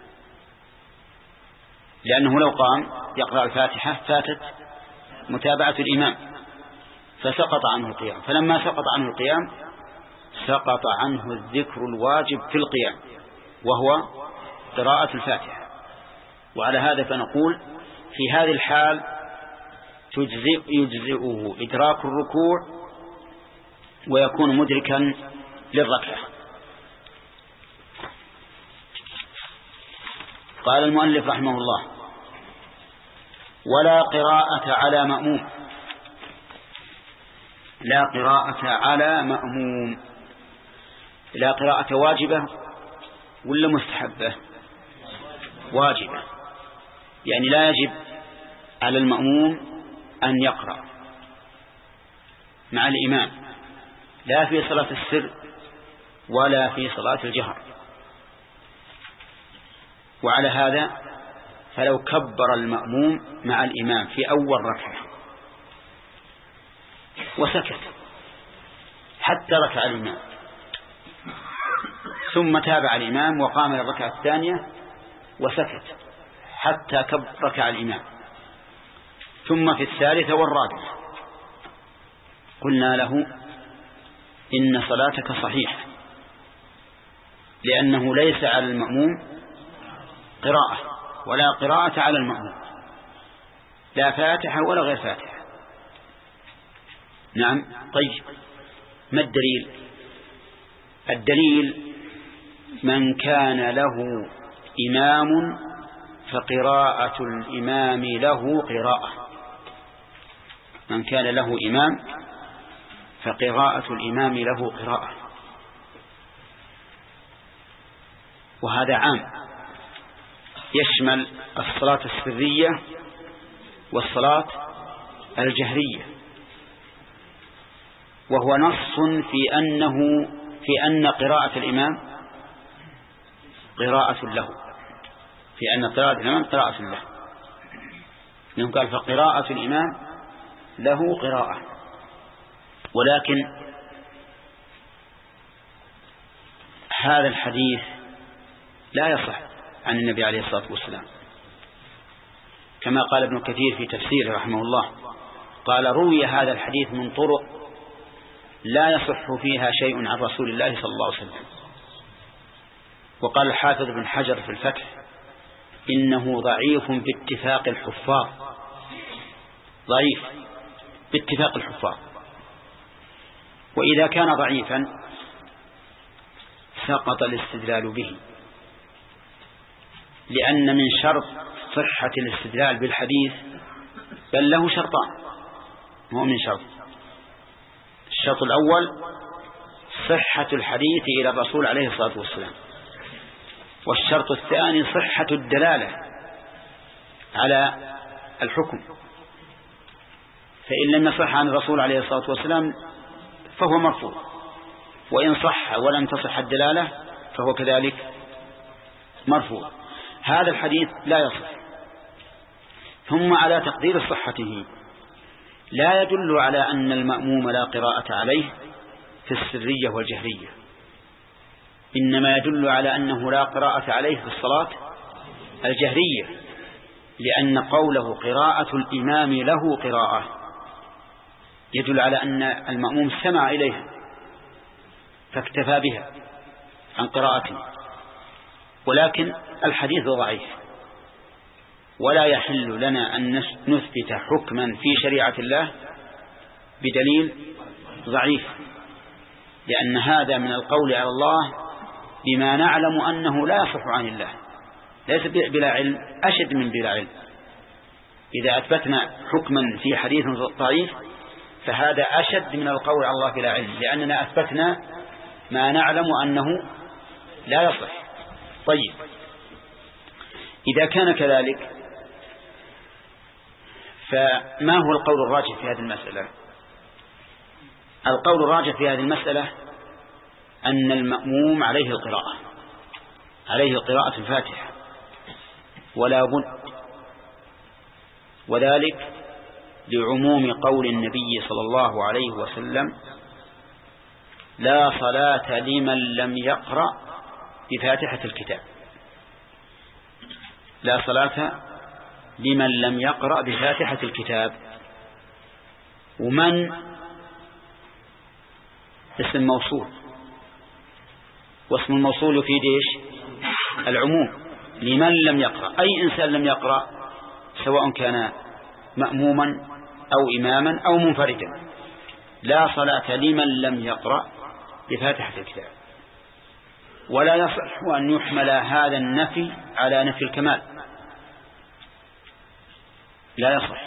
لأنه لو قام يقرأ الفاتحة فاتت متابعة الإمام فسقط عنه القيام، فلما سقط عنه القيام سقط عنه الذكر الواجب في القيام وهو قراءة الفاتحة. وعلى هذا فنقول في هذه الحال تجزئ يجزئه إدراك الركوع ويكون مدركا للركعة. قال المؤلف رحمه الله ولا قراءة على مأموم، لا قراءة على مأموم، لا قراءة واجبة ولا مستحبة؟ واجبة، يعني لا يجب على المأموم أن يقرأ مع الإمام لا في صلاة السر ولا في صلاة الجهر. وعلى هذا فلو كبر المأموم مع الإمام في أول ركعة وسكت حتى ركع الإمام ثم تابع الإمام وقام للركعة الثانية وسكت حتى ركع الإمام ثم في الثالثة والرابعة، قلنا له إن صلاتك صحيحة، لأنه ليس على المأموم قراءة ولا قراءة على المأموم، لا فاتحة ولا غير فاتحة. نعم. طيب ما الدليل؟ الدليل من كان له إمام فقراءة الإمام له قراءة. من كان له إمام فقراءة الإمام له قراءة، وهذا عام يشمل الصلاة السرية والصلاة الجهرية، وهو نص في أنه في أن قراءة الإمام قراءة له، في أن قراءة الإمام قراءة له، لأنه قال فقراءة الإمام له قراءة. ولكن هذا الحديث لا يصح عن النبي عليه الصلاة والسلام، كما قال ابن كثير في تفسيره رحمه الله، قال روي هذا الحديث من طرق لا يصح فيها شيء عن رسول الله صلى الله عليه وسلم. وقال الحافظ بن حجر في الفتح إنه ضعيف باتفاق الحفاظ، ضعيف باتفاق الحفاظ. وإذا كان ضعيفا سقط الاستدلال به، لأن من شرط صحة الاستدلال بالحديث بل له شرطان، هو من شرط. الشرط الأول صحة الحديث إلى الرسول عليه الصلاة والسلام، والشرط الثاني صحة الدلالة على الحكم. فإن لم يصح عن الرسول عليه الصلاة والسلام فهو مرفوض، وإن صح ولم تصح الدلالة فهو كذلك مرفوض. هذا الحديث لا يصح. ثم على تقدير صحته لا يدل على أن المأموم لا قراءة عليه في السرية والجهرية، إنما يدل على أنه لا قراءة عليه في الصلاة الجهرية، لأن قوله قراءة الإمام له قراءة يدل على أن المأموم سمع إليها فاكتفى بها عن قراءته. ولكن الحديث ضعيف، ولا يحل لنا أن نثبت حكما في شريعة الله بدليل ضعيف، لأن هذا من القول على الله بما نعلم أنه لا يصح عن الله، ليس بلا علم، أشد من بلا علم. إذا أثبتنا حكما في حديث ضعيف فهذا أشد من القول على الله بلا علم، لأننا أثبتنا ما نعلم أنه لا يصح. طيب إذا كان كذلك فما هو القول الراجح في هذه المسألة؟ القول الراجح في هذه المسألة أن المأموم عليه القراءة، عليه قراءة الفاتحة ولا بد، وذلك لعموم قول النبي صلى الله عليه وسلم لا صلاة لمن لم يقرأ بفاتحة الكتاب، لا صلاة لمن لم يقرأ بفاتحة الكتاب. ومن اسم موصول، واسم الموصول يفيد ايش؟ العموم، لمن لم يقرأ، أي إنسان لم يقرأ سواء كان مأموما أو إماما أو منفردا، لا صلاة لمن لم يقرأ بفاتحة الكتاب. ولا يصح أن يحمل هذا النفي على نفي الكمال، لا يصح،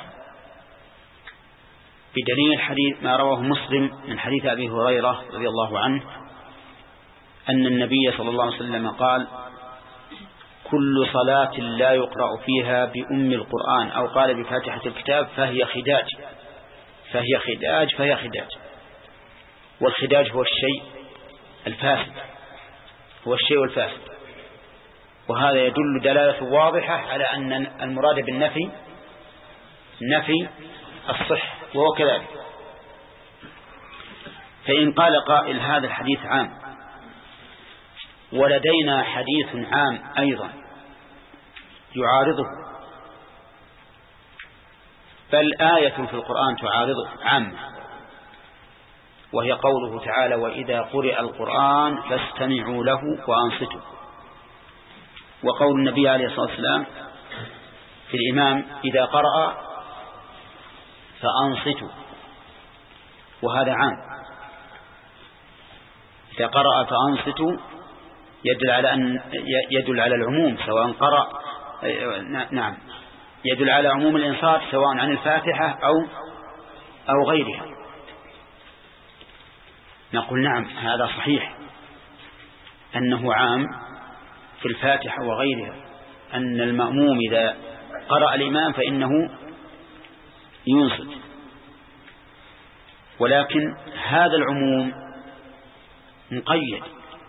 بدليل الحديث ما رواه مسلم من حديث أبي هريرة رضي الله عنه أن النبي صلى الله عليه وسلم قال كل صلاة لا يقرأ فيها بأم القرآن أو قال بفاتحة الكتاب فهي خداج، فهي خداج فهي خداج. والخداج هو الشيء الفاسد، هو الشيء الفاسد. وهذا يدل دلالة واضحة على أن المراد بالنفي نفي الصح، وهو كذلك. فإن قال قائل هذا الحديث عام، ولدينا حديث عام أيضا يعارضه، بل آية في القرآن تعارضه عامة، وهي قوله تعالى وإذا قرئ القرآن فاستمعوا له وأنصتوا. وقول النبي عليه الصلاة والسلام في الإمام إذا قرأ فأنصتوا. وهذا عام. إذا قرأ فأنصتوا يدل على أن يدل على العموم سواء قرأ نعم يدل على عموم الإنصات سواء عن الفاتحة أو أو غيرها. نقول نعم هذا صحيح أنه عام في الفاتحة وغيرها، أن المأموم إذا قرأ الإمام فإنه ينصت، ولكن هذا العموم مقيد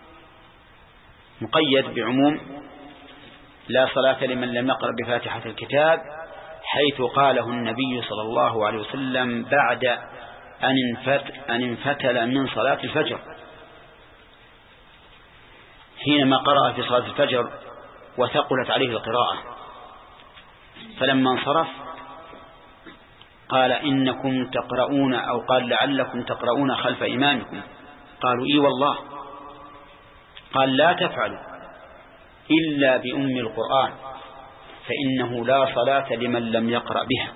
مقيد بعموم لا صلاة لمن لم يقرأ بفاتحة الكتاب، حيث قاله النبي صلى الله عليه وسلم بعد أن أن انفتل من صلاة الفجر، حينما قرأ في صلاة الفجر وثقلت عليه القراءة، فلما انصرف قال إنكم تقرؤون أو قال لعلكم تقرؤون خلف إمامكم، قالوا إي والله، قال لا تفعلوا إلا بأم القرآن فإنه لا صلاة لمن لم يقرأ بها.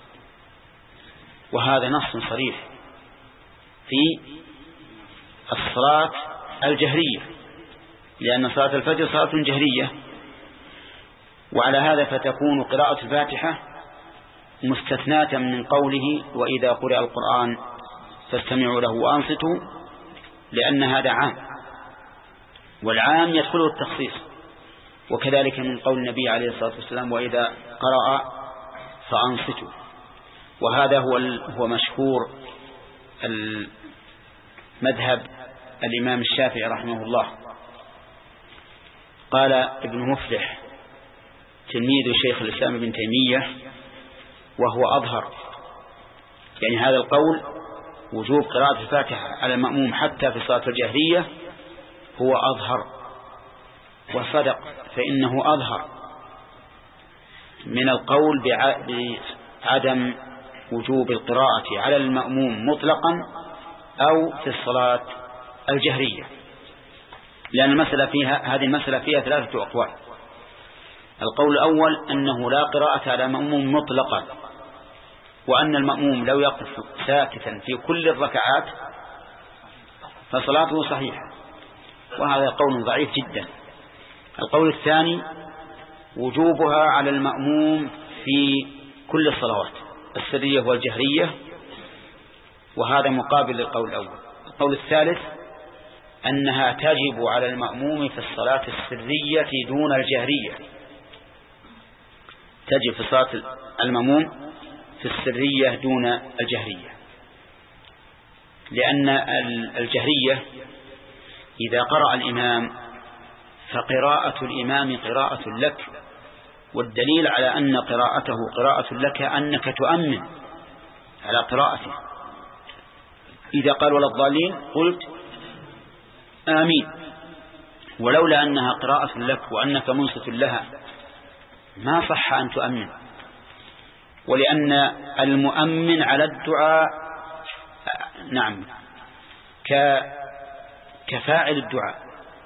وهذا نص صريح في الصلاة الجهرية، لأن صلاة الفجر صلاة جهرية، وعلى هذا فتكون قراءة الفاتحة مستثناة من قوله وإذا قرأ القرآن فاستمعوا له وأنصتوا، لأن هذا عام، والعام يدخله التخصيص. وكذلك من قول النبي عليه الصلاة والسلام وإذا قرأ فأنصتوا، وهذا هو هو مشهور المذهب الإمام الشافعي رحمه الله. قال ابن مفلح تلميذ شيخ الإسلام ابن تيمية وهو أظهر، يعني هذا القول وجوب قراءة الفاتحة على المأموم حتى في الصلاة الجهرية هو أظهر وصدق، فإنه أظهر من القول بعدم وجوب القراءة على المأموم مطلقا أو في الصلاة الجهرية، لأن المسألة فيها هذه المسألة فيها ثلاثة أقوال. القول الأول أنه لا قراءة على مأموم مطلقا، وأن المأموم لو يقف ساكتا في كل الركعات فصلاته صحيحة، وهذا قول ضعيف جدا. القول الثاني وجوبها على المأموم في كل الصلوات السرية والجهرية، وهذا مقابل للقول الأول. القول الثالث أنها تجب على المأموم في الصلاة السرية دون الجهرية، تجب في صلاة المأموم في السرية دون الجهرية، لأن الجهرية إذا قرأ الإمام فقراءة الإمام قراءة لك، والدليل على أن قراءته قراءة لك أنك تؤمن على قراءته. إذا قال ولا الضالين قلت آمين، ولولا أنها قراءة لك وأنك منصت لها ما صح أن تؤمن، ولأن المؤمن على الدعاء نعم كفاعل الدعاء،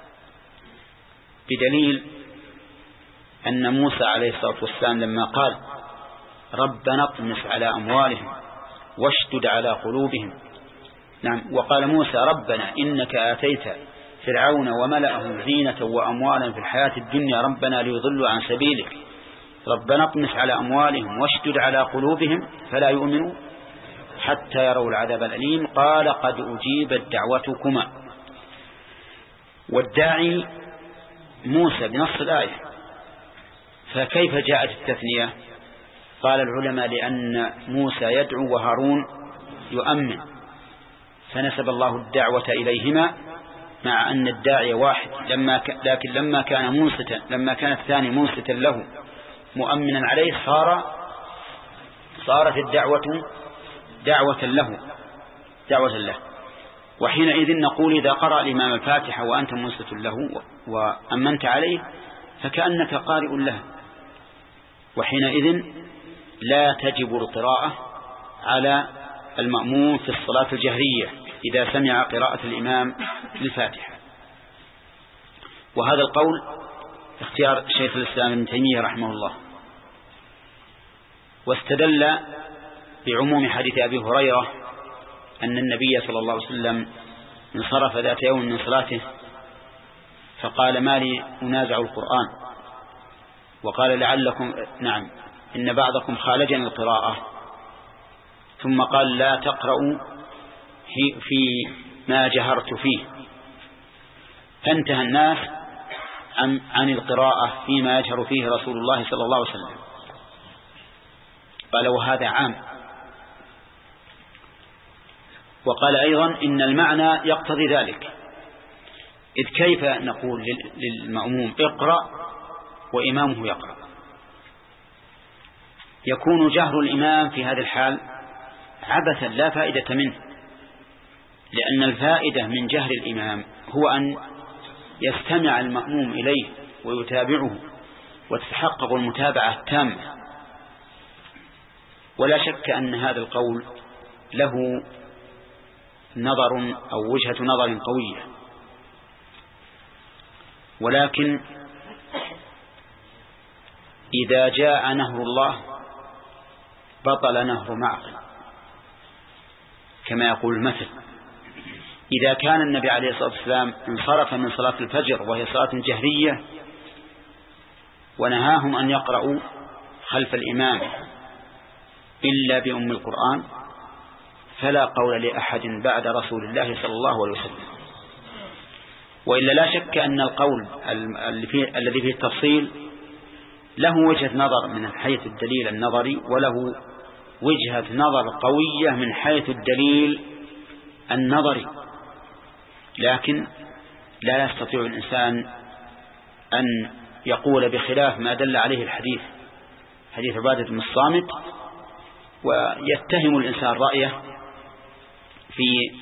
بدليل أن موسى عليه الصلاة والسلام لما قال ربنا اطمس على أموالهم واشدد على قلوبهم، نعم وقال موسى ربنا إنك آتيت فرعون وملأه زينة وأموالا في الحياة الدنيا ربنا ليضلوا عن سبيلك ربنا اطمس على أموالهم واشدد على قلوبهم فلا يؤمنوا حتى يروا العذاب الأليم، قال قد أجيبت دعوتكما. والداعي موسى بنص الآية، فكيف جاءت التثنية؟ قال العلماء لأن موسى يدعو وهارون يؤمن، فنسب الله الدعوة إليهما مع أن الداعي واحد، لما ك... لكن لما كان منصتا لما كان الثاني منصتا له مؤمنا عليه صار صارت الدعوة دعوة له دعوة له. وحينئذ نقول إذا قرأ الإمام الفاتحة وأنت منصت له وأمنت عليه فكأنك قارئ له، وحينئذ لا تجب القراءة على المأموم في الصلاة الجهرية إذا سمع قراءة الإمام للفاتحة. وهذا القول اختيار شيخ الإسلام ابن تيمية رحمه الله، واستدل بعموم حديث أبي هريرة أن النبي صلى الله عليه وسلم انصرف ذات يوم من صلاته فقال: ما لي أنازع القرآن؟ وقال: لعلكم نعم إن بعضكم خالجني القراءة. ثم قال: لا تقرأوا في ما جهرت فيه. فانتهى الناس عن, عن القراءة فيما يجهر فيه رسول الله صلى الله عليه وسلم. قال: وهذا عام. وقال أيضا: إن المعنى يقتضي ذلك، إذ كيف نقول للمأموم اقرأ وإمامه يقرأ؟ يكون جهر الإمام في هذا الحال عبثا لا فائدة منه، لأن الفائدة من جهر الإمام هو أن يستمع المأموم إليه ويتابعه وتتحقق المتابعة التامة. ولا شك أن هذا القول له نظر أو وجهة نظر قوية، ولكن إذا جاء نهر الله بطل نهر معقل، كما يقول المثل. إذا كان النبي عليه الصلاة والسلام انصرف من صلاة الفجر وهي صلاة جهرية ونهاهم أن يقرأوا خلف الإمام إلا بأم القرآن، فلا قول لأحد بعد رسول الله صلى الله عليه وسلم. وإلا لا شك أن القول الذي فيه التفصيل له وجهة نظر من حيث الدليل النظري، وله وجهة نظر قوية من حيث الدليل النظري، لكن لا يستطيع الإنسان أن يقول بخلاف ما دل عليه الحديث، حديث عبادة بن الصامت، ويتهم الإنسان رأيه في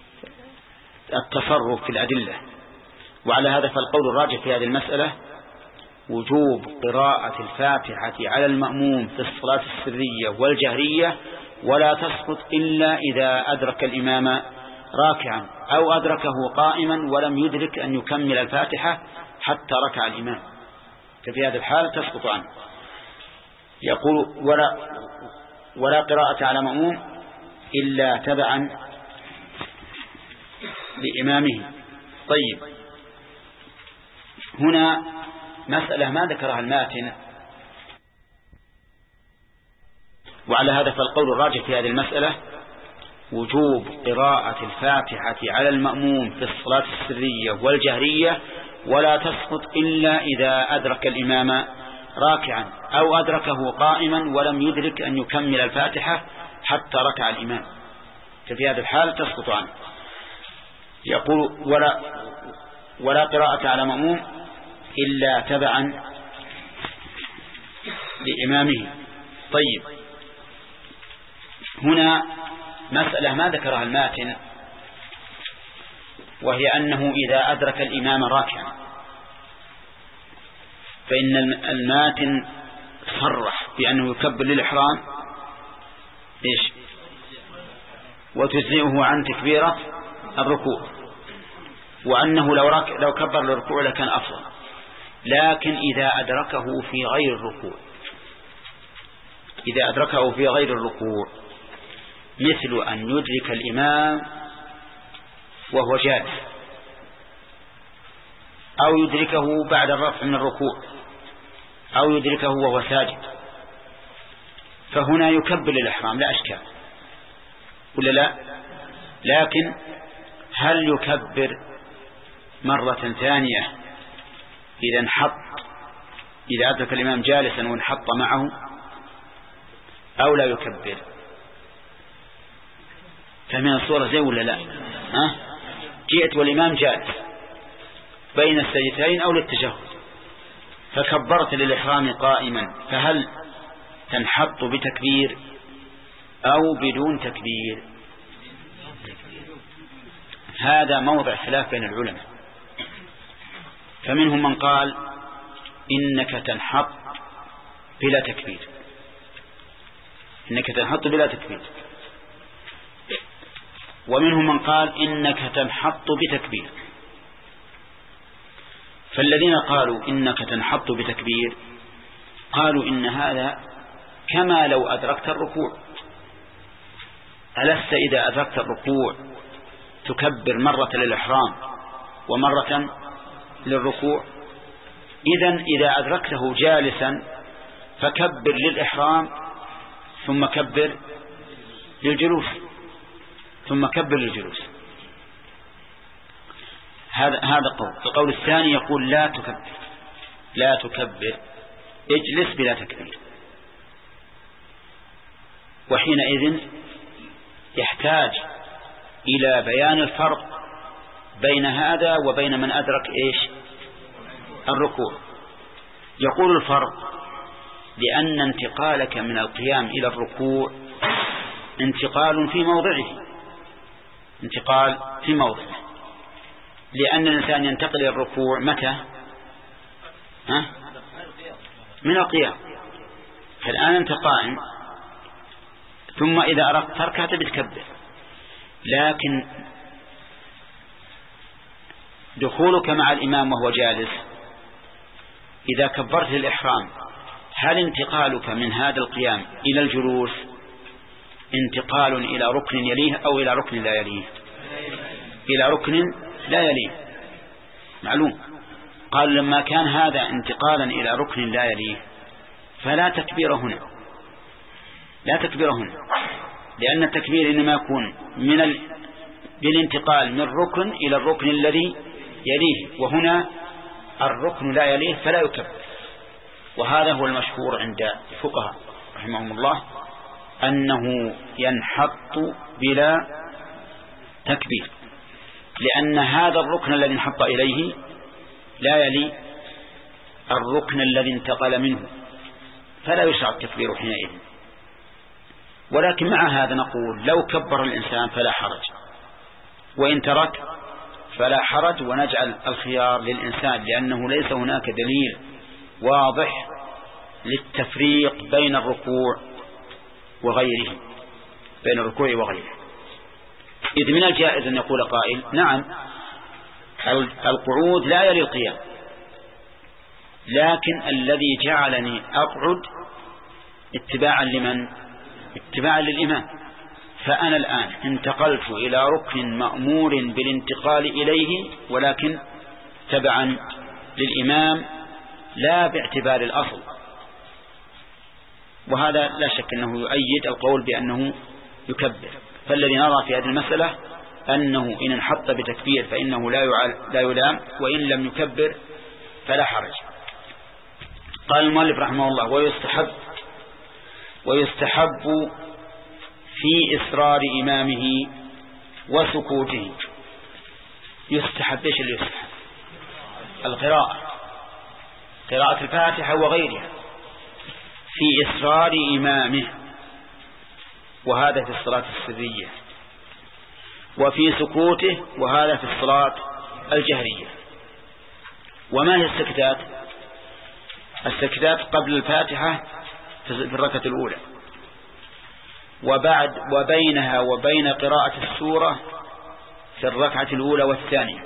التصرف في الأدلة. وعلى هذا فالقول الراجح في هذه المسألة وجوب قراءة الفاتحة على المأموم في الصلاة السرية والجهرية، ولا تسقط إلا إذا أدرك الإمام راكعا أو أدركه قائما ولم يدرك أن يكمل الفاتحة حتى ركع الإمام، ففي هذا الحال تسقط عنه. يقول: ولا, ولا قراءة على مأموم إلا تبعا لإمامه. طيب، هنا مسألة ما ذكرها الماتن، وعلى هذا فالقول الراجح في هذه المسألة وجوب قراءة الفاتحة على المأموم في الصلاة السرية والجهرية، ولا تسقط إلا إذا أدرك الإمام راكعا أو أدركه قائما ولم يدرك أن يكمل الفاتحة حتى ركع الإمام، ففي هذا الحال تسقط عنه. يقول: ولا, ولا قراءة على مأموم إلا تبعا لإمامه. طيب، هنا مسألة ما ذكرها الماتن، وهي أنه إذا أدرك الإمام راكعا، فإن الماتن صرح بأنه يكبر للإحرام إيش وتجزئه عن تكبيرة الركوع، وأنه لو, رك... لو كبر للركوع لكان أفضل، لكن إذا أدركه في غير الركوع إذا أدركه في غير الركوع مثل أن يدرك الإمام وهو جالس، أو يدركه بعد الرفع من الركوع، أو يدركه وهو ساجد، فهنا يكبر الإحرام لا أشكال ولا لا. لكن هل يكبر مرة ثانية إذا انحط إذا أدرك الإمام جالسا وانحط معه، أو لا يكبر؟ فمن الصورة زي ولا لا؟ ها؟ جئت والإمام جالس بين السجدتين أو للتشهد فكبرت للإحرام قائما، فهل تنحط بتكبير أو بدون تكبير؟ هذا موضع خلاف بين العلماء، فمنهم من قال إنك تنحط بلا تكبير إنك تنحط بلا تكبير ومنهم من قال إنك تنحط بتكبير. فالذين قالوا إنك تنحط بتكبير قالوا إن هذا كما لو أدركت الركوع، ألست إذا أدركت الركوع تكبر مرة للإحرام ومرة للركوع؟ إذن إذا أدركته جالسا فكبر للإحرام ثم كبر للجلوس ثم كبر للجلوس. هذا هذا قول. القول الثاني يقول لا تكبر لا تكبر اجلس بلا تكبير. وحينئذ يحتاج إلى بيان الفرق بين هذا وبين من أدرك إيش الركوع. يقول الفرق لأن انتقالك من القيام إلى الركوع انتقال في موضعه انتقال في موضعه لأن الإنسان ينتقل إلى الركوع متى؟ ها؟ من القيام. فالآن أنت قائم ثم إذا أردت تركها بتكبر، لكن دخولك مع الإمام وهو جالس إذا كبرت للإحرام هل انتقالك من هذا القيام إلى الجلوس انتقال إلى ركن يليه أو إلى ركن لا يليه؟ إلى ركن لا يليه. معلوم. قال لما كان هذا انتقالا إلى ركن لا يليه فلا تكبير هنا لا تكبير هنا لأن التكبير إنما يكون من ال... بالانتقال من ركن إلى الركن الذي يليه، وهنا الركن لا يليه فلا يكبر. وهذا هو المشهور عند الفقهاء رحمهم الله أنه ينحط بلا تكبير، لأن هذا الركن الذي انحط إليه لا يلي الركن الذي انتقل منه فلا يشرع التكبير حينئذ. ولكن مع هذا نقول لو كبر الإنسان فلا حرج، وإن ترك فلا حرج، ونجعل الخيار للإنسان لأنه ليس هناك دليل واضح للتفريق بين الركوع وغيره بين الركوع وغيره. إذ من الجائز أن يقول قائل نعم القعود لا يلي القيام، لكن الذي جعلني أقعد اتباعا لمن؟ اتباعا للإمام. فأنا الآن انتقلت إلى ركن مأمور بالانتقال إليه ولكن تبعا للإمام لا باعتبار الأصل. وهذا لا شك أنه يؤيد القول بأنه يكبر. فالذي نرى في هذه المسألة أنه إن انحط بتكبير فإنه لا لا يلام، وإن لم يكبر فلا حرج. قال المؤلف رحمه الله ويستحب ويستحب في إصرار إمامه وسكوته. يستحب إيش اللي يستحب؟ القراءة، قراءة الفاتحة وغيرها في إصرار إمامه، وهذا في الصلاة السرية، وفي سكوته، وهذا في الصلاة الجهرية. وما هي السكتات؟ السكتات قبل الفاتحة في الركعة الأولى، وبعد وبينها وبين قراءة السورة في الركعة الأولى والثانية،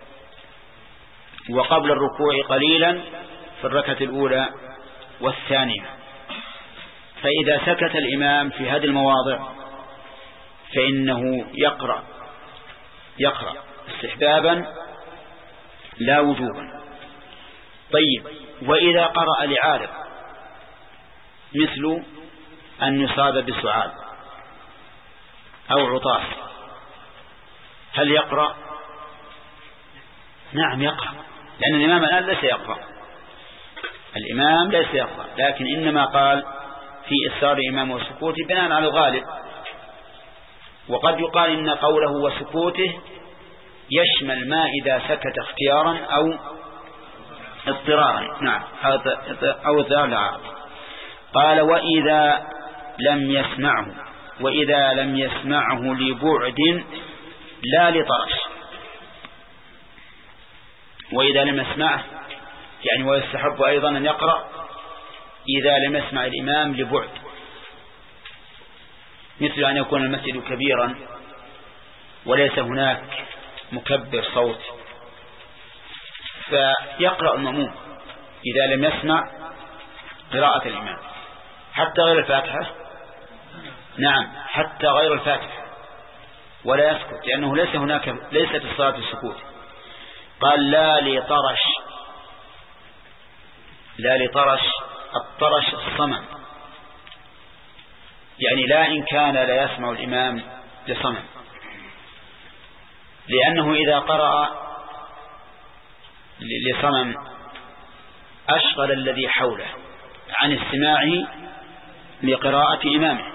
وقبل الركوع قليلا في الركعة الأولى والثانية. فإذا سكت الإمام في هذه المواضع فإنه يقرأ يقرأ استحبابا لا وجوبا. طيب، وإذا قرأ لعارض مثل أن يصاب بسعال أو عطاس هل يقرأ؟ نعم يقرأ، لأن الإمام الآن ليس يقرأ الإمام ليس يقرأ لكن إنما قال في إصرار إمام وسكوته بناء على الغالب. وقد يقال إن قوله وسكوته يشمل ما إذا سكت اختيارا أو اضطرارا. نعم، أو اضطرارا. قال وإذا لم يسمعه وإذا لم يسمعه لبعد لا لطرش. وإذا لم يسمعه يعني ويستحب أيضا أن يقرأ إذا لم يسمع الإمام لبعد، مثل أن يكون المسجد كبيرا وليس هناك مكبر صوت فيقرأ المأموم إذا لم يسمع قراءة الإمام حتى غير الفاتحة. نعم، حتى غير الفاتحة ولا يسكت، لأنه ليس هناك ليست الصلاة السكوت. قال لا لطرش، لا لطرش، الطرش الصمم، يعني لا إن كان لا يسمع الإمام لصمم، لأنه إذا قرأ لصمم أشغل الذي حوله عن استماعه لقراءة إمامه.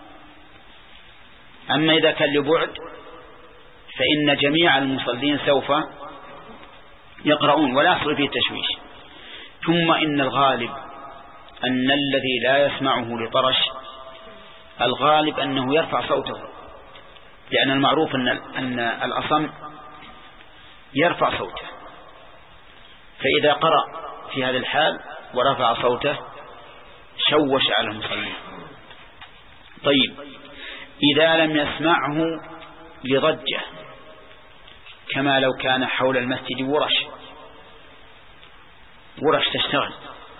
أما إذا كان لبعد فإن جميع المصلين سوف يقرؤون ولا يحصل فيه تشويش. ثم إن الغالب أن الذي لا يسمعه لطرش الغالب أنه يرفع صوته، لأن المعروف أن أن الأصم يرفع صوته، فإذا قرأ في هذا الحال ورفع صوته شوش على المصلين. طيب إذا لم يسمعه لضجة، كما لو كان حول المسجد ورش ورش تشتغل،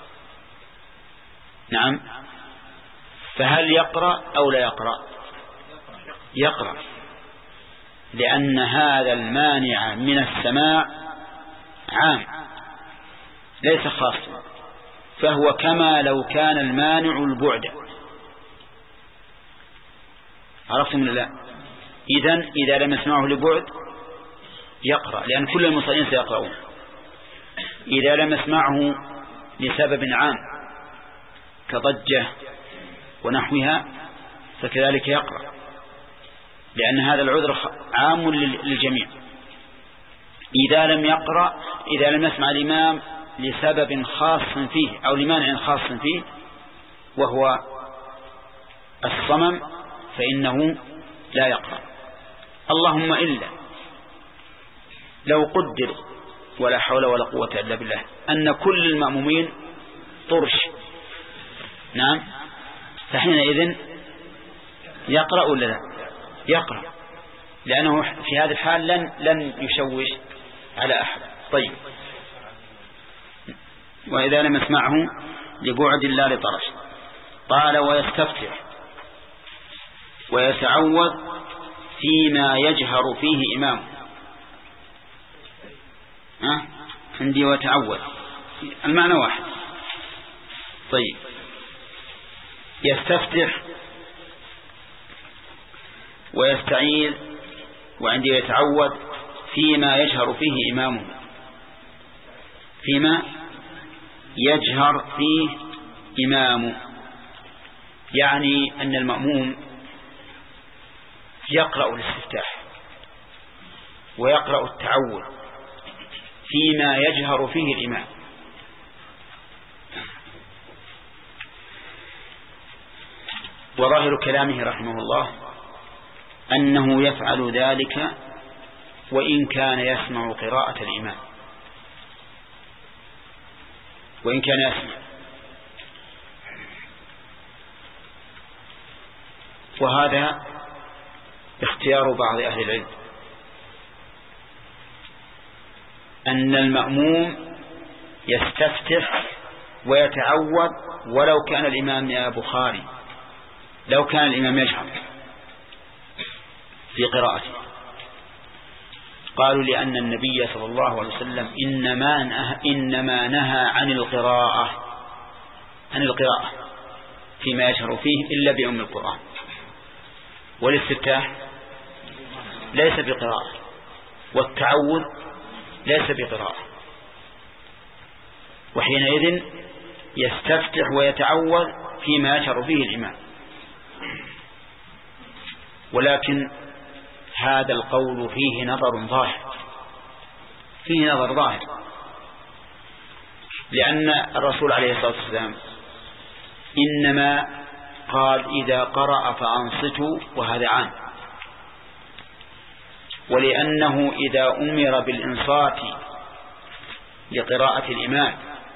نعم، فهل يقرأ أو لا يقرأ؟ يقرأ، لأن هذا المانع من السماع عام ليس خاصا، فهو كما لو كان المانع البعد. عرفتم ولا لا؟ إذن إذا لم يسمعه لبعد يقرأ، لأن كل المصلين سيقرؤون. إذا لم يسمعه لسبب عام كضجة ونحوها فكذلك يقرأ، لأن هذا العذر عام للجميع. إذا لم يقرأ، إذا لم يسمع الإمام لسبب خاص فيه أو لمانع خاص فيه وهو الصمم فإنه لا يقرأ. اللهم إلا لو قدر، ولا حول ولا قوة إلا بالله، أن كل المأمومين طرش، نعم، فحينئذ يقرأ ولا لا؟ يقرأ، لأنه في هذا الحال لن لن يشوش على أحد. طيب وإذا لم يسمعه لبعد لا لطرش. قال ويستفتح ويتعوذ فيما يجهر فيه إمامه. ها عندي ويتعوذ المعنى واحد. طيب يستفتح ويستعيذ وعندي يتعوذ فيما يجهر فيه إمامه، فيما يجهر فيه إمامه، يعني أن المأموم يقرأ الاستفتاح ويقرأ التعوذ فيما يجهر فيه الإمام. وظاهر كلامه رحمه الله أنه يفعل ذلك وإن كان يسمع قراءة الإمام، وإن كان يسمع. وهذا اختيار بعض أهل العلم، أن المأموم يستفتح ويتعوذ ولو كان الإمام يا بخاري، لو كان الإمام يجهر في قراءته. قالوا لأن النبي صلى الله عليه وسلم إنما نهى, إنما نهى عن القراءة عن القراءة فيما يجهر فيه إلا بأم القرآن، والاستفتاح ليس بقراءة، والتعوذ ليس بقراءة، وحينئذ يستفتح ويتعوذ فيما يجهر فيه الإمام. ولكن هذا القول فيه نظر ظاهر، فيه نظر ظاهر، لأن الرسول عليه الصلاة والسلام إنما قال إذا قرأ فأنصتوا، وهذا عام، ولأنه إذا أمر بالإنصات لقراءة الإمام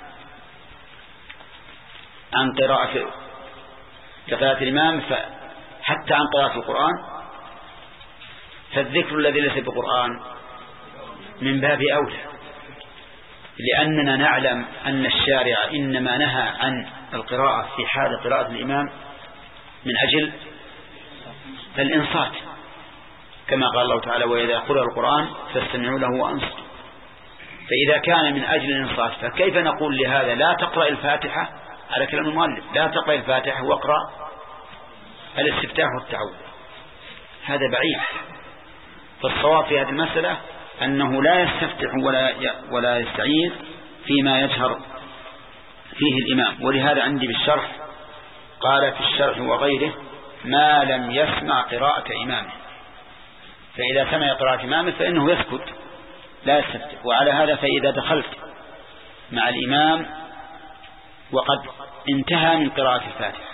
عن قراءة لقراءة الإمام حتى عن قراءة القرآن، فالذكر الذي ليس بالقرآن من باب أولى، لأننا نعلم أن الشارع إنما نهى عن القراءة في حال قراءة الإمام من أجل الإنصات، كما قال الله تعالى وإذا قرأ القرآن فاستمعوا له وأنصتوا. فإذا كان من أجل الإنصات فكيف نقول لهذا لا تقرأ الفاتحة على كلام المؤلف لا تقرأ الفاتحة واقرأ الاستفتاح والتعوذ؟ هذا بعيد. فالصواب في هذه المسألة أنه لا يستفتح ولا ولا يستعيذ فيما يجهر فيه الإمام. ولهذا عندي بالشرح قال في الشرح وغيره ما لم يسمع قراءة إمامه، فإذا سمع قراءة إمامه فإنه يسكت لا يستفتح. وعلى هذا فإذا دخلت مع الإمام وقد انتهى من قراءة الفاتحة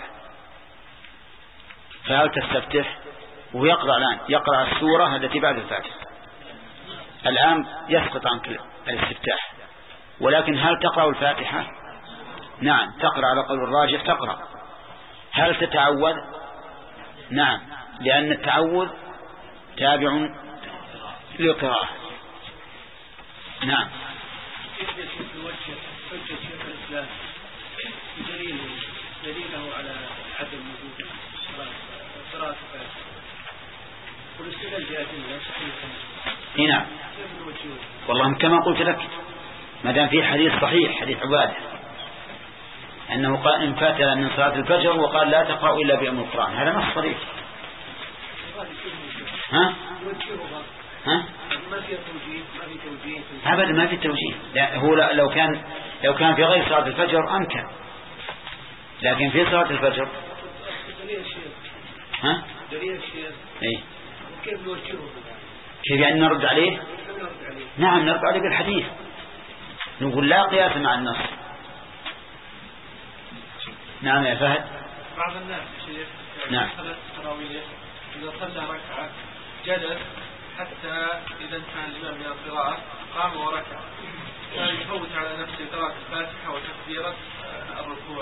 فهل تستفتح؟ ويقرأ الآن يقرأ السورة التي بعد الفاتحة، الآن يسقط عنك الاستفتاح، ولكن هل تقرأ الفاتحة؟ نعم تقرأ على قول الراجح تقرأ. هل تتعوذ؟ نعم، لأن التعوذ تابع للقراءة. نعم. دليله على عدم وجود قراءة والاستدلال بأدلة صحيحة. نعم. والله كما قلت لك ما دام في حديث صحيح حديث عبادة أنه قال إن فاتنا من صلاة الفجر وقال لا تقرأ إلا بأم القرآن، هذا نص صريح. ها؟ ها؟ ما في توجيه ما في توجيه أبدا ما في توجيه. لا هو لو كان لو كان في غير صلاة الفجر أمكن، لكن في صلاة الفجر ها؟ دليل الشيخ إيه؟ كيف نوجهه؟ كيف يعني نرد عليه؟ نعم نرد عليه بالحديث، نقول لا قياس مع النص. نعم يا فهد. بعض الناس شيخ نعم صلاة التراويح إذا صلى ركعة جلس حتى إذا انتهى الإمام من القراءة قام وركع، كان يفوت على نفسه قراءة الفاتحة وتكبيرة الركوع.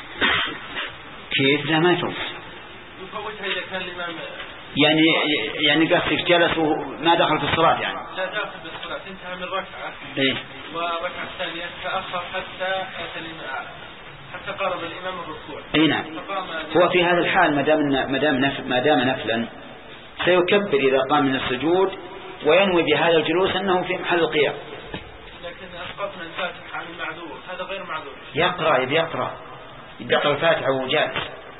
كيف؟ لا ما يفوت. يفوتها إذا كان الإمام يعني يعني قصدك جلس وما دخل في الصلاة يعني؟ لا داخل بالصلاة، انتهى من ركعة إيه؟ وركعة ثانية تأخر حتى حتى قارب الإمام الركوع. أي نعم. هو في هذا الحال ما دام ما دام نفل ما دام نفلا سيكبر إذا قام من السجود وينوي بهذا الجلوس أنه في محل القيام. لكن أسقطنا الفاتحة عن المعذور، هذا غير معذور. يقرأ يبي يقرأ يقرأ الفاتحة وهو جالس.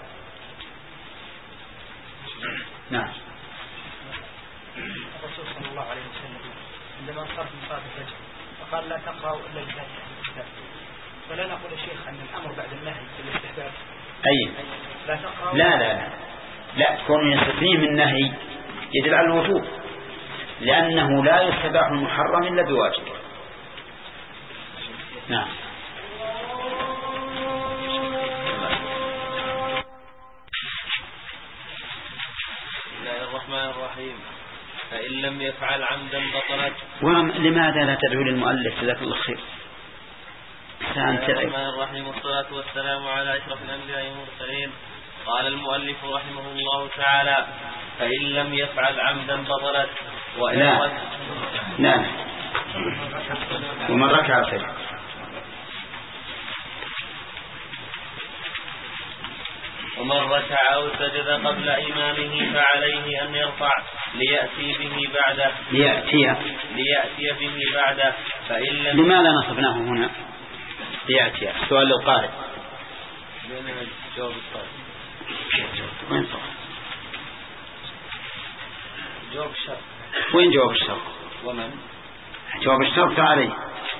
نعم. الرسول صلى الله عليه وسلم عندما انصرف من صلاة الفجر فقال لا تقرأوا إلا الفاتحة، فلا نقول يا شيخ أن الأمر بعد النهي في الاستحباب. أي لا تقرأوا. لا لا لا كون يستثنيه من النهي يدل على الوجوب، لأنه لا يستباح المحرم إلا بواجب. نعم. الرحمن الرحيم. فإن لم يفعل عمدا بطلت. ولماذا لا تدعو للمؤلف جزاك الله خير؟ بسم الله الرحمن الرحيم والصلاة والسلام على أشرف الأنبياء والمرسلين. قال المؤلف رحمه الله تعالى فإن لم يفعل عمدا بطلت. لا لا ومن ركع الفجر ومن ركع أو سجد قبل إمامه فعليه أن يرفع ليأتي به بعده ليأتي ليأتي به بعده. فإن لم لماذا نصبناه هنا ليأتي؟ سؤال للقارئ. جواب الطالب. وين صار؟ جواب الشرط. وين جواب الشرط؟ ومن جواب الشرط فعليه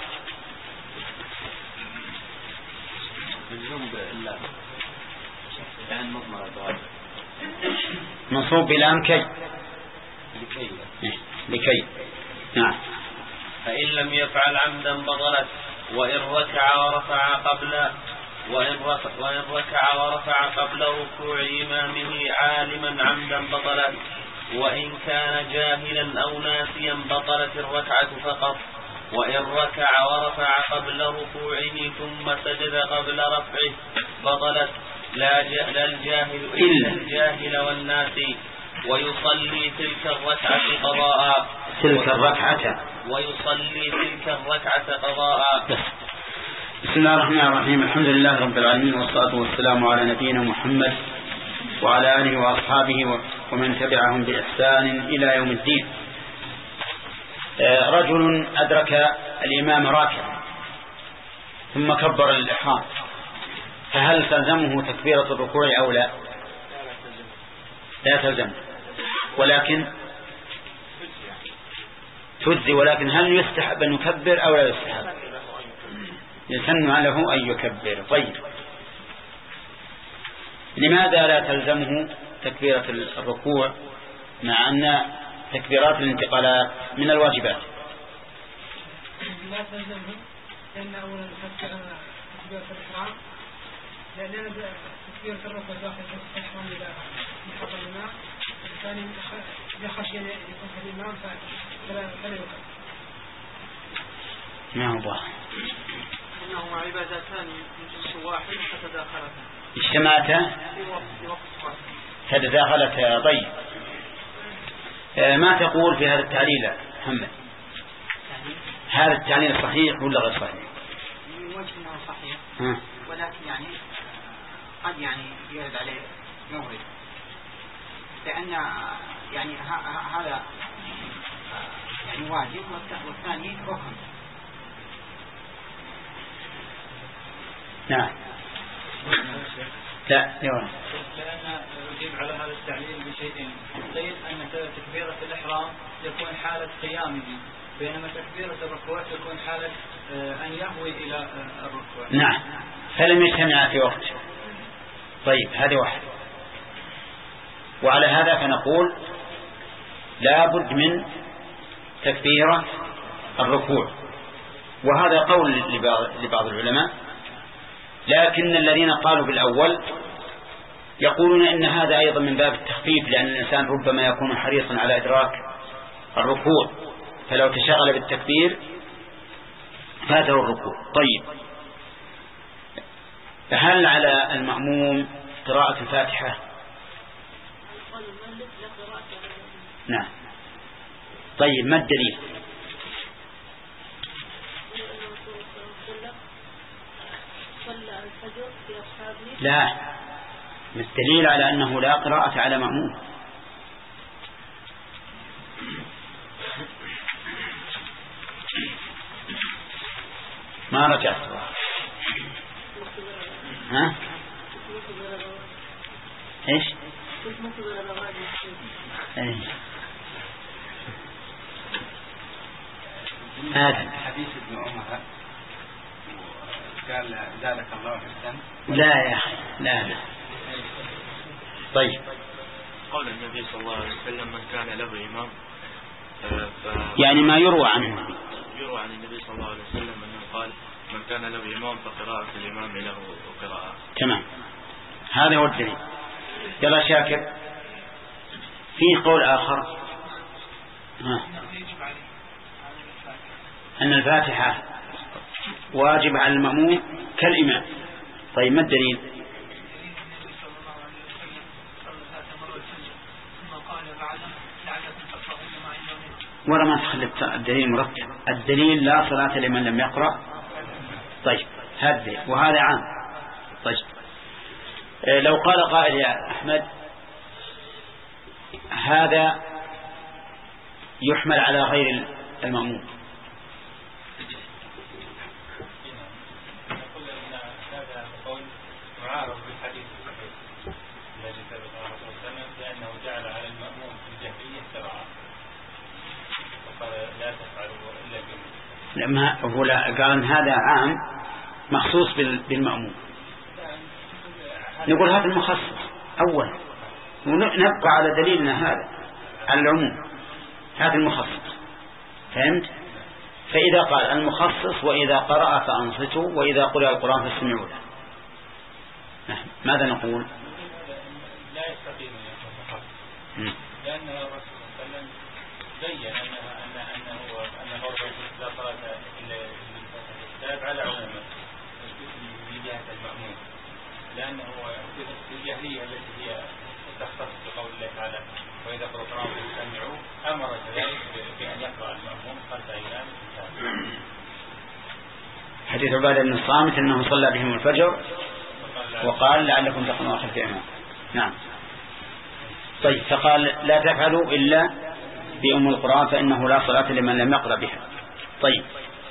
مجزوم بالله يعني مضمرة منصوب بلام كي لكي لكي. نعم. فإن لم يفعل عمدا بطلت. وإن ركع ورفع قبل وإن رفع, وإن ركع ورفع قبل ركوع إمامه عالما عمدا بطلت. وإن كان جاهلا أو ناسيا بطلت الركعة فقط. وإن ركع ورفع قبل ركوعه ثم سجد قبل رفعه بطلت لا الجاهل إلا الجاهل والناسي. ويصلي تلك الركعة قضاء تلك الركعة ويصلي تلك الركعة قضاء. بسم الله الرحمن الرحيم. الحمد لله رب العالمين والصلاة والسلام على نبينا محمد وعلى آله وأصحابه ومن تبعهم بإحسان إلى يوم الدين. رجل أدرك الإمام راكعا ثم كبر الإحرام، فهل تلزمه تكبيرة الركوع أو لا؟ لا تلزم، ولكن تجزي، ولكن هل يستحب أن يكبر أو لا يستحب؟ يسن له أن يكبر. طيب، لماذا لا تلزمه تكبيرة الركوع مع أن تكبيرات الانتقالات من الواجبات؟ لا تلزمه لأن أولا تكبيرة الإحرام، لأن تكبيرة الركوع داخل الإحرام إلى محط الإمام، الثاني إذا خشي أن يكون الإمام فلا يكبر. ما هو إنهما عبادتان من جنس واحد فتداخلتا اجتمعتا فتداخلتا. طيب، ما تقول في هذا التعليل محمد؟ هذا التعليل صحيح ولا غير صحيح؟ من وجه انه صحيح، ها. ولكن يعني قد يعني يرد عليه مورد، لأن يعني هذا يعني واجب والثاني ركن. نعم. لا يوم. لأن أجيب على هذا التعليل بشيئين. قيل أن تكبيرة الإحرام يكون حالة قيامه، بينما تكبيرة الركوع يكون حالة أن يهوي إلى الركوع. نعم، فلم يجتمع في وقت. طيب، هذه واحد. وعلى هذا فنقول لا بد من تكبيرة الركوع، وهذا قول لبعض العلماء، لكن الذين قالوا بالأول يقولون إن هذا أيضا من باب التخفيف، لأن الإنسان ربما يكون حريصا على إدراك الركوع، فلو تشغل بالتكبير فاته الركوع. طيب، فهل على المأموم قراءة الفاتحة؟ نعم. طيب، ما الدليل؟ لا، الدليل على أنه لا قراءة على مأموم. ما رجعت. ها؟ ايش؟ ايش؟ هذا حديث ابن عمر قال زادك الله حسنا. لا يا أخي، لا لا. طيب، قال النبي صلى الله عليه وسلم من كان له إمام، يعني ما يروى عنه، يروى عن النبي صلى الله عليه وسلم أنه قال من كان له إمام فقراءة الإمام له قراءة. تمام، هذا هو الدليل. يلا شاكر، في قول آخر ها. أن الفاتحة واجب على المأموم كالإمام. طيب، ما الدليل؟ ورا ما تخلت الدليل مرتب. الدليل لا صلاة لمن لم يقرأ. طيب، هذا وهذا عام. طيب، لو قال قائل يا أحمد هذا يحمل على غير المأموم، معارض بالحديث الصحيح الذي ثبت عن الرسول صلى الله عليه وسلم، لأنه جعل على المأموم في الجاهلية سبعة، وقال لا تفعلوا إلا بالمأموم. لما هو لا قال أن هذا عام مخصوص بالمأموم. نقول هذا المخصص أول، ونبقى على دليلنا هذا على العموم، هذا المخصص. فهمت؟ فإذا قال المخصص وإذا قرأ فأنصتوا وإذا قرأ القرآن فاستمعوا له، ماذا نقول؟ لا يستقيم أن يكون مخصص، لأن الرسول صلى الله عليه وسلم بين أنه أنه أن فرض لا صلاة إلا بالكتاب على عمومه من جهة المأموم، لأنه في الجاهلية التي هي تختص بقول الله تعالى وإذا قرأ القرآن فاستمعوا، أمر كذلك بأن يقرأ المأموم خلف إمام. حديث عبادة بن الصامت أنه صلى بهم الفجر وقال لعلكم تقومون خلف إمام. نعم. طيب فقال لا تفعلوا إلا بأم القرآن فإنه لا صلاة لمن لم يقرأ بها. طيب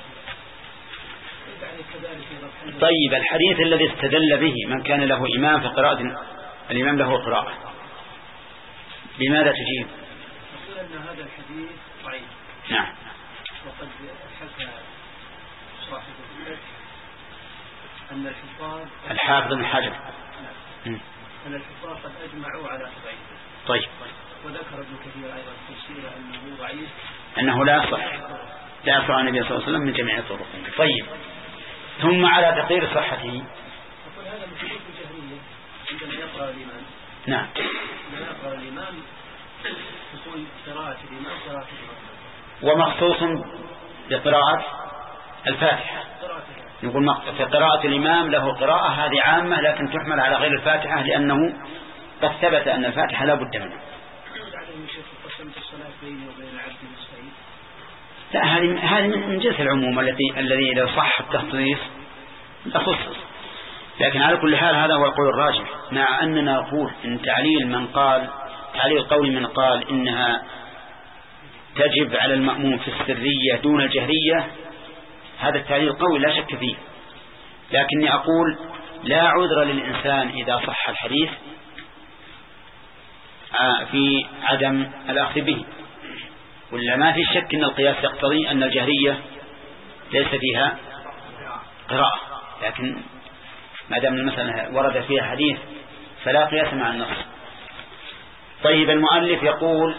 طيب الحديث الذي استدل به من كان له إمام في قراءة الإمام له قراءة بماذا تجيب؟ أقول أن هذا الحديث ضعيف. نعم. وقد حكى صاحب الفتح أن الحفاظ الحافظ بن حجر نعم أن الحفاظ قد أجمعوا على تضعيفه. طيب. وذكر ابن كثير أيضا تفسير أنه ضعيف أنه لا يصح لا يصح عن النبي صلى الله عليه وسلم من جميع الطرق. طيب ثم على تقرير صحته أقول هذا من شروط الجهرية عندما يقرأ الإمام. نعم. عندما يقرأ الإمام تكون قراءة الإمام قراءة الإمام ومخصوص بقراءة الفاتحة. نقول في قراءة الإمام له قراءة هذه عامة لكن تحمل على غير الفاتحة لأنه قد ثبت أن الفاتحة لا بد منها. لا هذه هذه من جنس العموم التي الذي إذا صح التخصيص تخصص. لكن على كل حال هذا هو القول الراجح مع أننا نقول إن تعليل من قال تعليل قول من قال إنها تجب على المأموم في السرية دون الجهرية هذا التعليل قوي لا شك فيه. لكني أقول لا عذر للإنسان إذا صح الحديث في عدم الأخذ به. ولا ما في شك أن القياس يقتضي أن الجهرية ليس فيها قراءة لكن ما دام المسألة ورد فيها حديث فلا قياس مع النص. طيب المؤلف يقول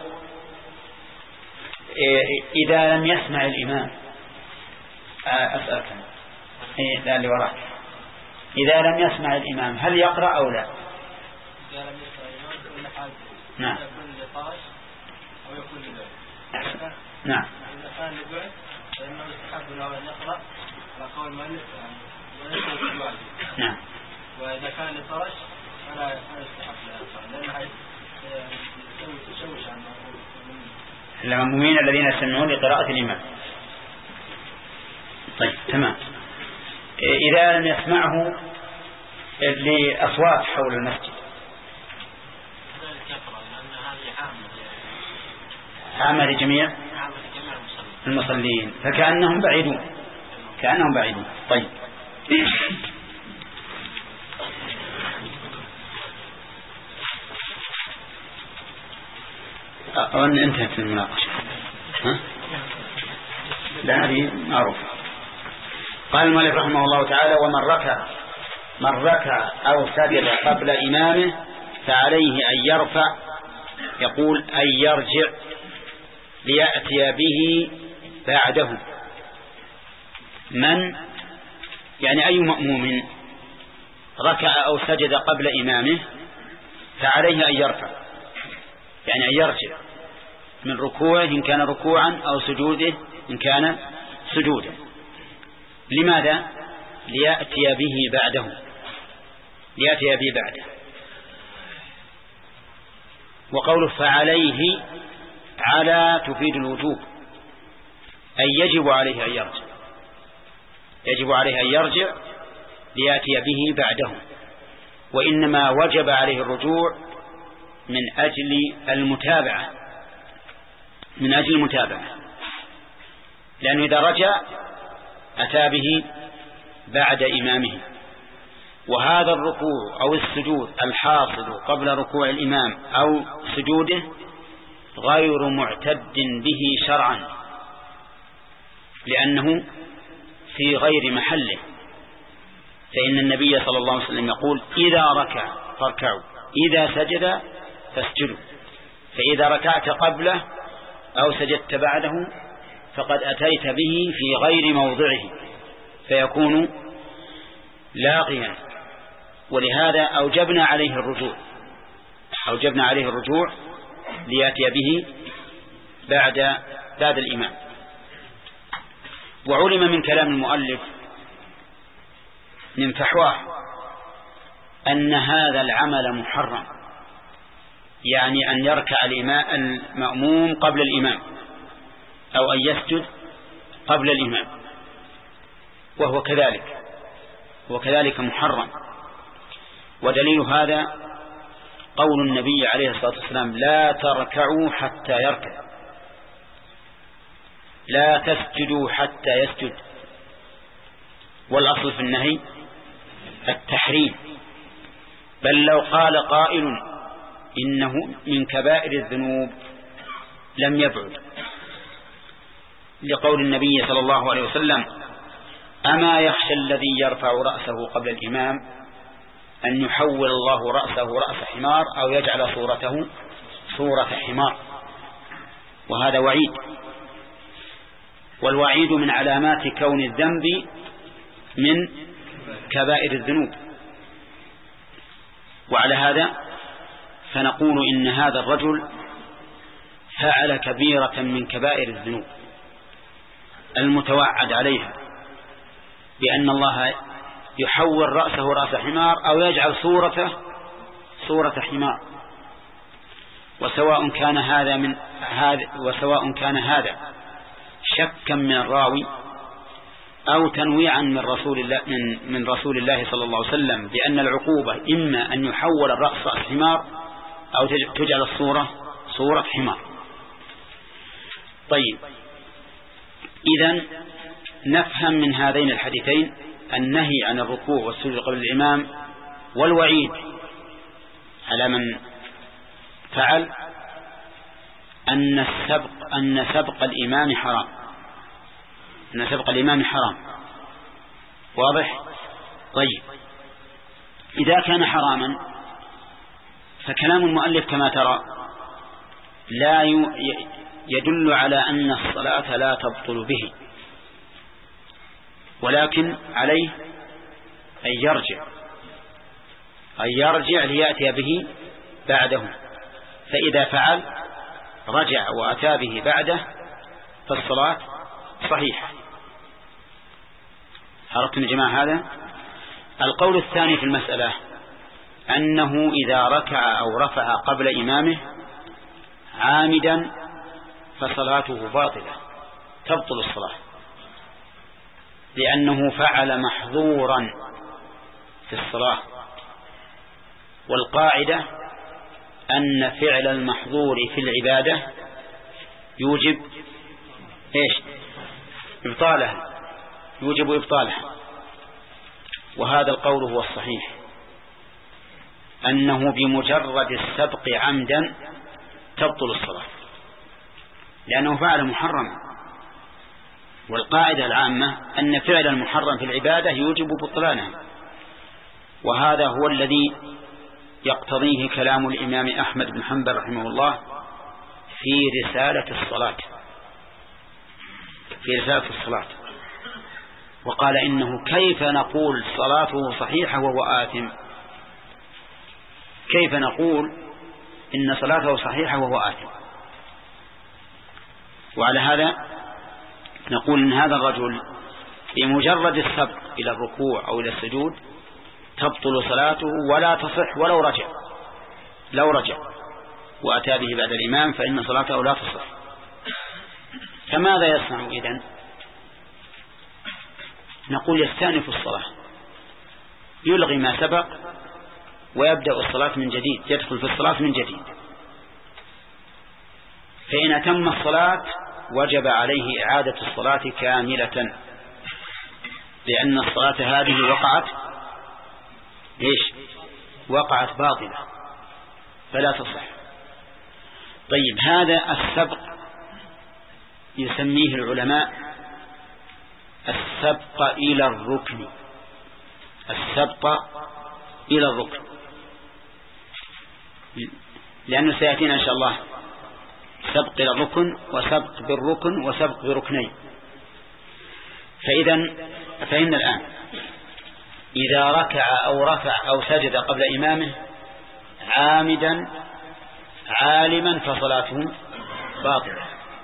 إذا لم يسمع الإمام أسألك إذا اللي وراك إذا لم يسمع الإمام هل يقرأ أو لا؟ إذا لم يسمع الإمام فإن حاجة نعم يكون لطاش أو يكون لبعد. نعم. إذا كان لبعد فإنه يستحب له أن يقرأ على قول المؤلف وليس الواجب. نعم. وإذا كان لطاش فلا يستحب له لأنه يسوي تشوش عن المأمومين الذين يستمعون لقراءة الإمام. طيب تمام. إذا لم يسمعه لأصوات حول المسجد عامة لجميع المصلين فكأنهم بعيدون كأنهم بعيدون. طيب أظن انتهت المناقشة. ها؟ لا هذه معروفة. قال المؤلف رحمه الله تعالى ومن ركع من ركع أو سجد قبل إمامه فعليه أن يرفع يقول أن يرجع ليأتي به بعده. من يعني أي مأموم ركع أو سجد قبل إمامه فعليه أن يرفع يعني أن يرجع من ركوعه إن كان ركوعا أو سجوده إن كان سجودا. لماذا؟ ليأتي به بعده ليأتي به بعده. وقوله فعليه على تفيد الوجوب أي يجب عليه أن يرجع يجب عليه أن يرجع ليأتي به بعده. وإنما وجب عليه الرجوع من أجل المتابعة من أجل المتابعة لأنه إذا رجع أتى به بعد إمامه. وهذا الركوع أو السجود الحاصل قبل ركوع الإمام أو سجوده غير معتد به شرعا لأنه في غير محله. فإن النبي صلى الله عليه وسلم يقول إذا ركع فاركعوا إذا سجد فاسجدوا. فإذا ركعت قبله أو سجدت بعده فقد أتيت به في غير موضعه فيكون لاغيا. ولهذا أوجبنا عليه الرجوع أوجبنا عليه الرجوع ليأتي به بعد بعد الإمام. وعلم من كلام المؤلف من فحواه أن هذا العمل محرم يعني أن يركع المأموم قبل الإمام أو أن يسجد قبل الإمام وهو كذلك وكذلك محرم. ودليل هذا قول النبي عليه الصلاة والسلام لا تركعوا حتى يركع، لا تسجدوا حتى يسجد، والأصل في النهي التحريم. بل لو قال قائل إنه من كبائر الذنوب لم يبعد، لقول النبي صلى الله عليه وسلم أما يخشى الذي يرفع رأسه قبل الإمام أن يحول الله رأسه رأس حمار أو يجعل صورته صورة حمار، وهذا وعيد، والوعيد من علامات كون الذنب من كبائر الذنوب. وعلى هذا فنقول إن هذا الرجل فعل كبيرة من كبائر الذنوب المتوعد عليها، بأن الله يحول رأسه رأس حمار أو يجعل صورته صورة حمار. وسواء كان هذا من هذا وسواء كان هذا شكا من الراوي أو تنويعا من رسول الله من من رسول الله صلى الله عليه وسلم بأن العقوبة إما أن يحول الرأس رأس حمار أو تجعل الصورة صورة حمار. طيب، إذن نفهم من هذين الحديثين النهي عن الركوع والسجود قبل الإمام، والوعيد على من فعل أن السبق أن سبق الإمام حرام، أن سبق الإمام حرام. واضح؟ طيب، إذا كان حراما فكلام المؤلف كما ترى لا يدل على أن الصلاة لا تبطل به، ولكن عليه أن يرجع أن يرجع ليأتي به بعده، فإذا فعل رجع وأتى به بعده فالصلاة صحيحة. عرفتم يا جماعة هذا؟ القول الثاني في المسألة أنه إذا ركع أو رفع قبل إمامه عامدا فصلاته باطلة تبطل الصلاة، لأنه فعل محظورا في الصلاة، والقاعدة أن فعل المحظور في العبادة يوجب إيش؟ إبطالها، يوجب إبطالها. وهذا القول هو الصحيح، أنه بمجرد السبق عمدا تبطل الصلاة، لأنه فعل محرم، والقاعدة العامة أن فعل المحرم في العبادة يوجب بطلانها. وهذا هو الذي يقتضيه كلام الإمام أحمد بن حنبل رحمه الله في رسالة الصلاة في رسالة الصلاة وقال إنه كيف نقول صلاته صحيحة وهو آثم؟ كيف نقول إن صلاته صحيحة وهو آثم؟ وعلى هذا نقول إن هذا الرجل بمجرد السبق إلى الركوع أو إلى السجود تبطل صلاته ولا تصح ولو رجع لو رجع وأتى به بعد الإمام فإن صلاته لا تصح. فماذا يصنع إذن؟ نقول يستأنف الصلاة، يلغي ما سبق ويبدأ الصلاة من جديد، يدخل في الصلاة من جديد. فإن أتم الصلاة وجب عليه إعادة الصلاة كاملة، لأن الصلاة هذه وقعت إيش؟ وقعت باطلة فلا تصح. طيب، هذا السبق يسميه العلماء السبق إلى الركن، السبق إلى الركن، لأنه سيأتينا إن شاء الله سبق إلى الركن وسبق بالركن وسبق بركنين. فإذا فإن الآن إذا ركع أو رفع أو سجد قبل إمامه عامدا عالما فصلاته باطلة.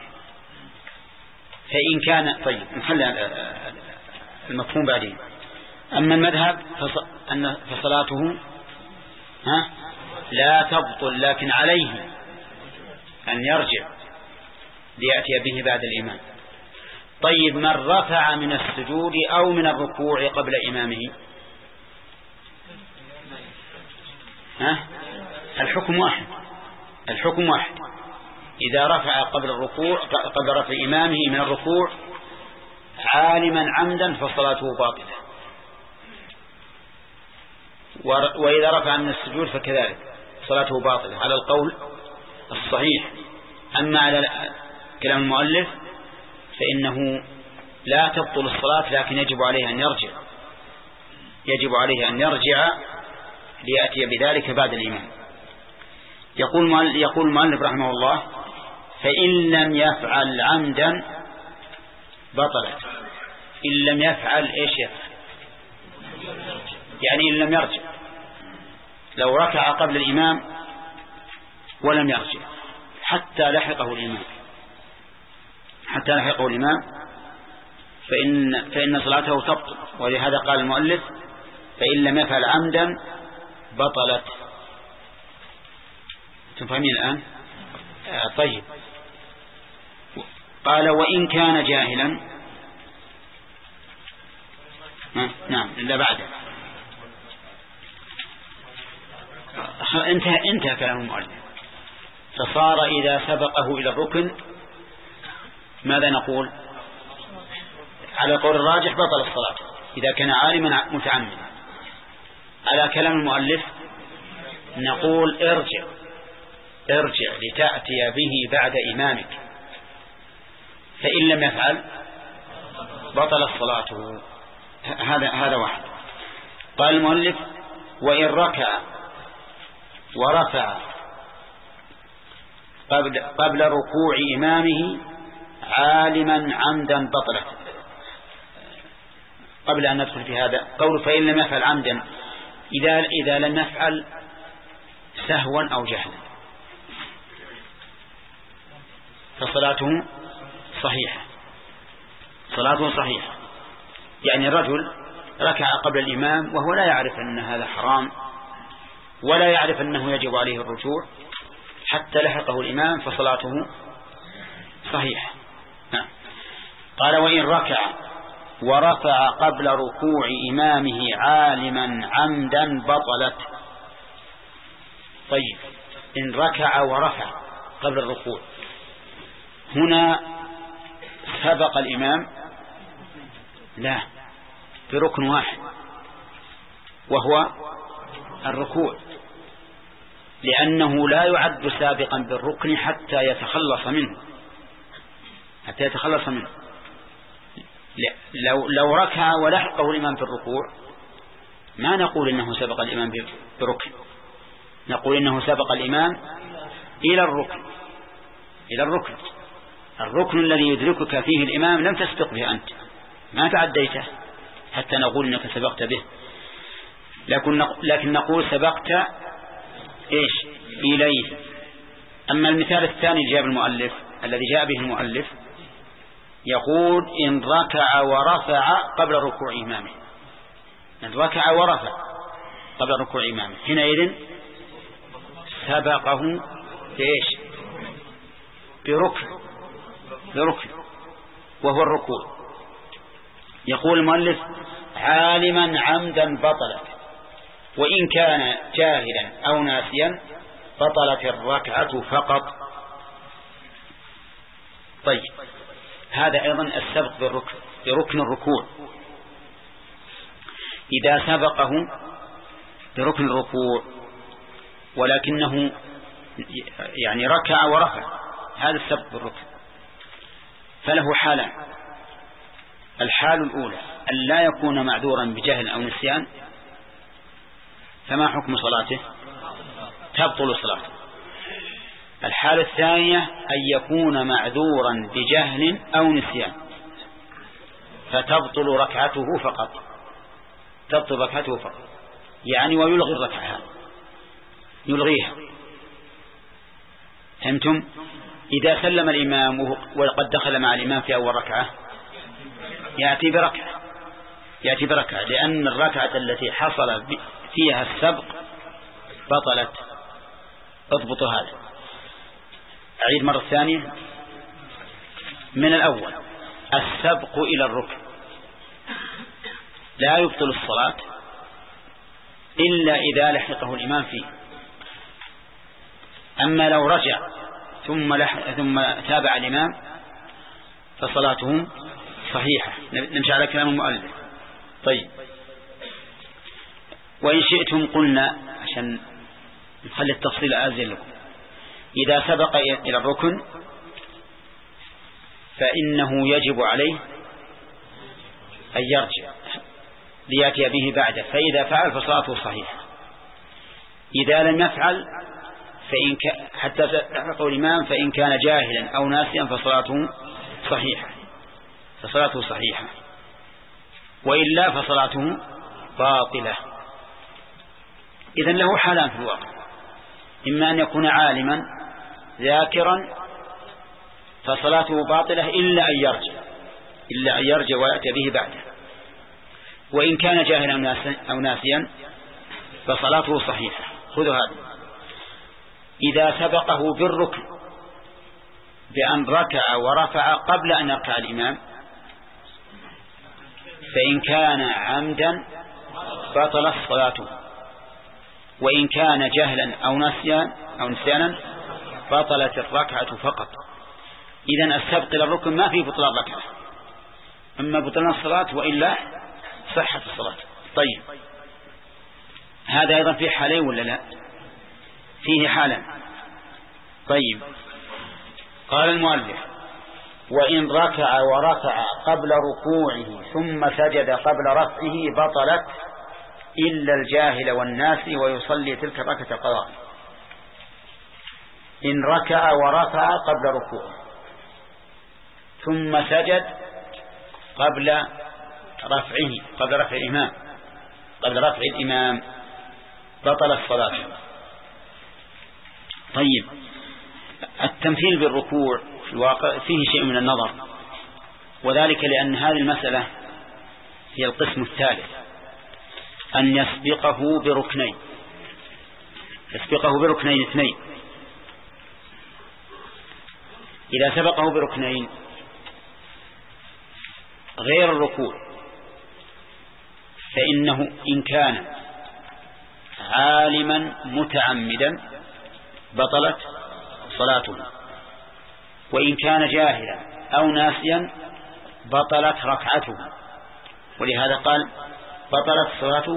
فإن كان طيب نحل المفهوم بعدين. أما المذهب أن فصلاته ها لا تبطل، لكن عليه أن يرجع ليأتي به بعد الإمام. طيب، من رفع من السجود أو من الركوع قبل إمامه ها الحكم واحد الحكم واحد إذا رفع قبل الركوع قبل رفع إمامه من الركوع عالما عمدا فصلاته باطلة، وإذا رفع من السجود فكذلك صلاته باطلة على القول الصحيح. أما على كلام المؤلف فإنه لا تبطل الصلاة، لكن يجب عليه أن يرجع يجب عليه أن يرجع ليأتي بذلك بعد الإمام. يقول يقول المؤلف رحمه الله: فإن لم يفعل عمدا بطلت. إن لم يفعل إيش يفعل؟ يعني إن لم يرجع، لو ركع قبل الإمام ولم يرجع حتى لحقه الإمام حتى لحقه الإمام فإن, فإن صلاته تبطل. ولهذا قال المؤلف: فإن لم يفعل عمدا بطلت. تفهمين الآن؟ آه طيب. قال: وإن كان جاهلا. نعم إلا بعد انتهى انتهى كلام المؤلف. فصار إذا سبقه إلى الركن ماذا نقول؟ على قول الراجح بطل الصلاة إذا كان عالما متعمدا. على كلام المؤلف نقول: ارجع ارجع لتأتي به بعد إمامك. فإن لم يفعل بطل الصلاة. هذا هذا واحد. قال المؤلف: وإن ركع ورفع قبل, قبل ركوع إمامه عالما عمدا بطلت. قبل أن ندخل في هذا قول فإن لم يفعل عمدا، إذا, إذا لم يفعل سهوا أو جهلا فصلاته صحيحة صلاته صحيحة. يعني الرجل ركع قبل الإمام وهو لا يعرف أن هذا حرام ولا يعرف أنه يجب عليه الرجوع حتى لحقه الإمام فصلاته صحيحة. قال: وإن ركع ورفع قبل ركوع إمامه عالما عمدا بطلت. طيب، إن ركع ورفع قبل الركوع هنا سبق الإمام؟ لا، بركن واحد وهو الركوع، لأنه لا يعد سابقا بالركن حتى يتخلص منه حتى يتخلص منه. لو, لو ركع ولحقه الإمام في الركوع ما نقول إنه سبق الإمام بركن، نقول إنه سبق الإمام إلى الركن إلى الركن الركن الذي يدركك فيه الإمام لم تسبق به أنت، ما تعديته حتى نقول إنك سبقت به. لكن لكن نقول سبقت إيش إليه. أما المثال الثاني جاء المؤلف الذي جاء به المؤلف يقول: إن ركع ورفع قبل ركوع إمامه. إن ركع ورفع قبل ركوع إمامه حينئذ سبقه إيش بركن بركن وهو الركوع. يقول المؤلف: عالما عمدا بطلت، وإن كان جاهلا أو ناسيا بطلت الركعة فقط. طيب، هذا أيضا السبق بالركن بركن الركوع. إذا سبقه بركن الركوع ولكنه يعني ركع ورفع، هذا السبق بالركن، فله حالان. الحال الأولى أن لا يكون معذورا بجهل أو نسيان، فما حكم صلاته؟ تبطل صلاته. الحالة الثانية أن يكون معذورا بجهل أو نسيان، فتبطل ركعته فقط تبطل ركعته فقط يعني ويلغي الركعة يلغيها. فهمتم؟ إذا سلم الإمام وقد دخل مع الإمام في أول ركعة يأتي بركعة يأتي بركعة لأن الركعة التي حصل فيها السبق بطلت. اضبطوا هذا. أعيد مرة ثانية من الأول. السبق إلى الركن لا يبطل الصلاة إلا إذا لحقه الإمام فيه. أما لو رجع ثم, لح... ثم تابع الإمام فصلاته صحيحة. نمشي على كلام المؤلف. طيب، وإن شئتم قلنا عشان نخلي التفصيل أزين لكم، إذا سبق إلى الركن فإنه يجب عليه أن يرجع ليأتي به بعده، فإذا فعل فصلاته صحيحة. إذا لم يفعل فإن ك... حتى تحقق الإمام فإن كان جاهلا أو ناسيا فصلاته صحيحة فصلاته صحيحة وإلا فصلاته باطلة. إذن له حالان في الواقع: إما أن يكون عالما ذاكرا فصلاته باطلة إلا أن يرجع إلا أن يرجع ويأتي به بعده، وإن كان جاهلا أو ناسيا فصلاته صحيحة. خذوا هذا: إذا سبقه بالركن بأن ركع ورفع قبل أن يركع الإمام فإن كان عمدا بطلت صلاته، وإن كان جهلا أو نسيان أو نسيانا بطلت الركعة فقط. إذن السبق إلى الركن ما فيه بطلان ركعة، أما بطلان الصلاة وإلا صحة الصلاة. طيب، هذا أيضا فيه حالين ولا لا؟ فيه حالا. طيب، قال المؤلف: وإن ركع ورفع قبل ركوعه ثم سجد قبل رفعه بطلت إلا الجاهل والناس ويصلي تلك الركعة قضاء. إن ركع ورفع قبل ركوعه ثم سجد قبل رفعه قبل رفع الإمام قبل رفع الإمام بطل الصلاة. طيب، التمثيل بالركوع في الواقع فيه شيء من النظر، وذلك لأن هذه المسألة هي القسم الثالث، أن يسبقه بركنين يسبقه بركنين اثنين. إذا سبقه بركنين غير الركوع فإنه إن كان عالما متعمدا بطلت صلاته، وإن كان جاهلا أو ناسيا بطلت ركعته. ولهذا قال بطلت صلاته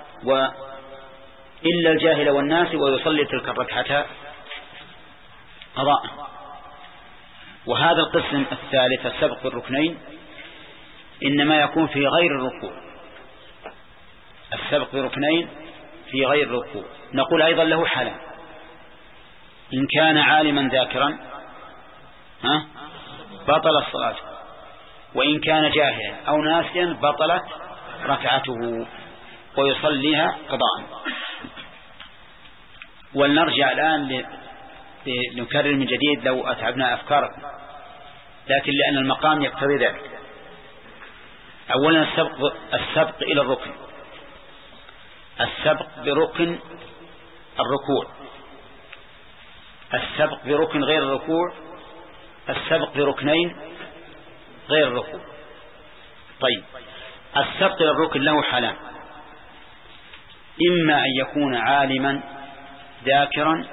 وإلا الجاهل والناس ويصلي تلك الركعة قضاء. وهذا القسم الثالث السبق بالركنين إنما يكون في غير الركوع، السبق بركنين في غير الركوع. نقول أيضا له حالة: إن كان عالما ذاكرا ها بطل الصلاة، وإن كان جاهلا أو ناسيا بطلت ركعته ويصليها قضاء. ولنرجع الآن لنكرر من جديد لو أتعبنا أفكاركم، لكن لأن المقام يقتضي ذلك. أولا السبق, السبق إلى الركن، السبق بركن الركوع، السبق بركن غير الركوع، السبق بركنين غير الركوع. طيب، السبق إلى الركن له حالان: إما أن يكون عالما ذاكرا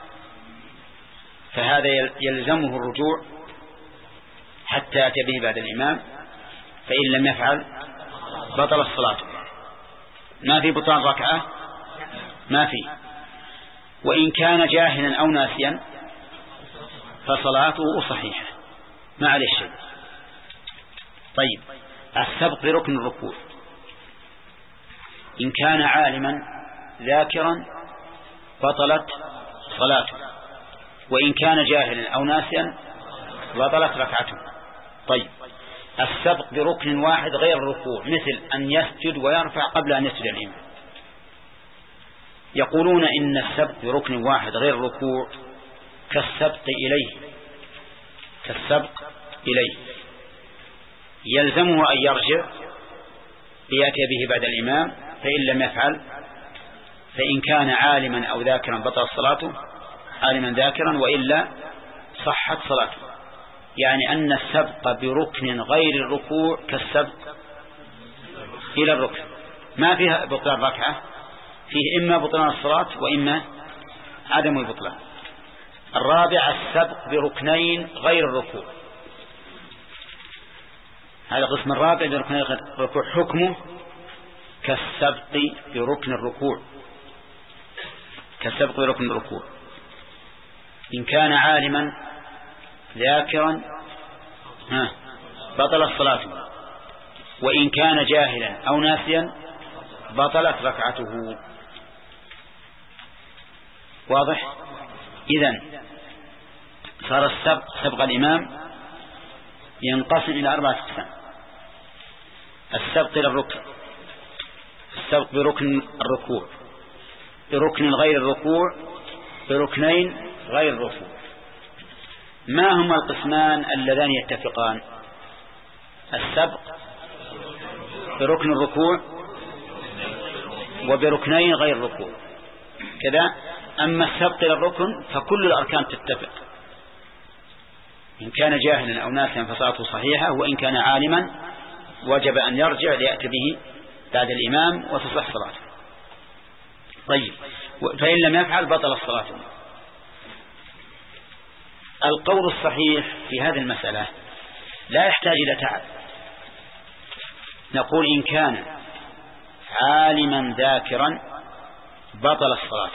فهذا يلزمه الرجوع حتى يأتي به بعد الإمام، فإن لم يفعل بطل الصلاة. ما في بطلان ركعة، ما في. وإن كان جاهلا أو ناسيا فصلاته صحيحة ما عليه شيء. طيب، السبق بركن الركوع: إن كان عالما ذاكرا بطلت صلاته، وإن كان جاهلا أو ناسيا بطلت ركعته. طيب، السبق بركن واحد غير الركوع مثل أن يسجد ويرفع قبل أن يسجد الإمام. يقولون إن السبق بركن واحد غير الركوع كالسبق إليه كالسبق إليه يلزمه أن يرجع ليأتي به بعد الإمام، فإن لم يفعل فإن كان عالما أو ذاكرا بطل صلاته، عالما ذاكرا وإلا صحت صلاته. يعني أن السبق بركن غير الركوع كالسبق إلى الركن، ما فيها بطلان ركعة، فيه إما بطلان الصلاة وإما عدم البطلان. الرابع السبق بركنين غير الركوع. هذا القسم الرابع بركنين غير الركوع حكمه كالسبق بركن الركوع كالسبق بركن الركوع إن كان عالما ذاكرا ها بطل الصلاة، وإن كان جاهلا أو ناسيا بطلت ركعته. واضح؟ إذن صار السبق سبق الإمام ينقسم إلى أربعة أقسام: السبق إلى الركن، السبق بركن الركوع، بركن غير الركوع، بركنين غير الركوع. ما هما القسمان اللذان يتفقان؟ السبق بركن الركوع وبركنين غير الركوع كذا. أما السبق إلى الركن فكل الأركان تتفق، إن كان جاهلا أو ناسيا فصلاته صحيحة، وإن كان عالما وجب أن يرجع ليأتي به بعد الإمام وتصح صلاته. طيب، فإن لم يفعل بطل الصلاة. القول الصحيح في هذه المسألة لا يحتاج إلى تعب. نقول إن كان عالما ذاكرا بطل الصلاة،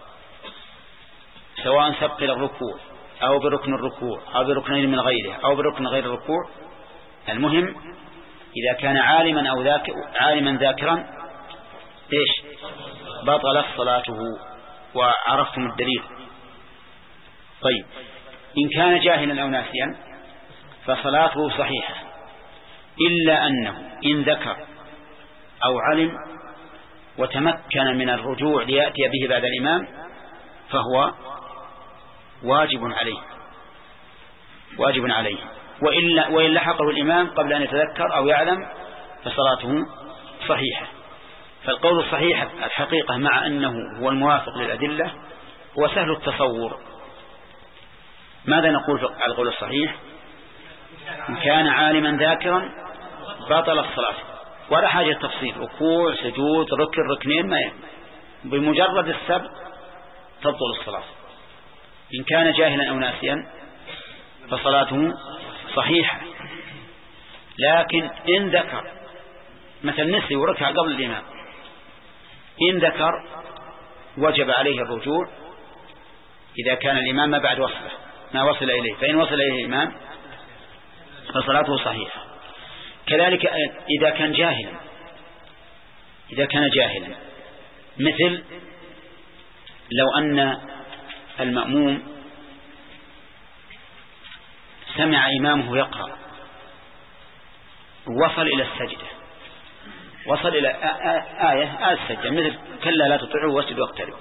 سواء سبق إلى الركوع أو بركن الركوع أو بركنين من غيره أو بركن غير الركوع. المهم إذا كان عالما أو ذاكر عالما ذاكرا إيش بطل صلاته، وعرفتم الدليل. طيب، إن كان جاهلا أو ناسيا فصلاته صحيحة، إلا أنه إن ذكر أو علم وتمكن من الرجوع ليأتي به بعد الإمام فهو واجب عليه واجب عليه وإلا وإن لحقه الإمام قبل أن يتذكر أو يعلم فصلاته صحيحة. فالقول الصحيح الحقيقة مع أنه هو الموافق للأدلة هو سهل التصور. ماذا نقول على القول الصحيح؟ إن كان عالما ذاكرا بطل الصلاة، ولا حاجة تفصيل ركوع سجود ركن ركنين، ما يعني بمجرد السبق تبطل الصلاة. إن كان جاهلا أو ناسيا فصلاته صحيحة، لكن إن ذكر مثل نسي وركع قبل الإمام، إن ذكر وجب عليه الرجوع إذا كان الإمام ما بعد وصله ما وصل إليه، فإن وصل إليه الإمام فصلاته صحيحة. كذلك إذا كان جاهلا إذا كان جاهلا مثل لو أن المأموم سمع إمامه يقرأ وصل إلى السجدة وصل إلى آية آية السجدة مثل كلا لا تطيعه واسجد واقترب،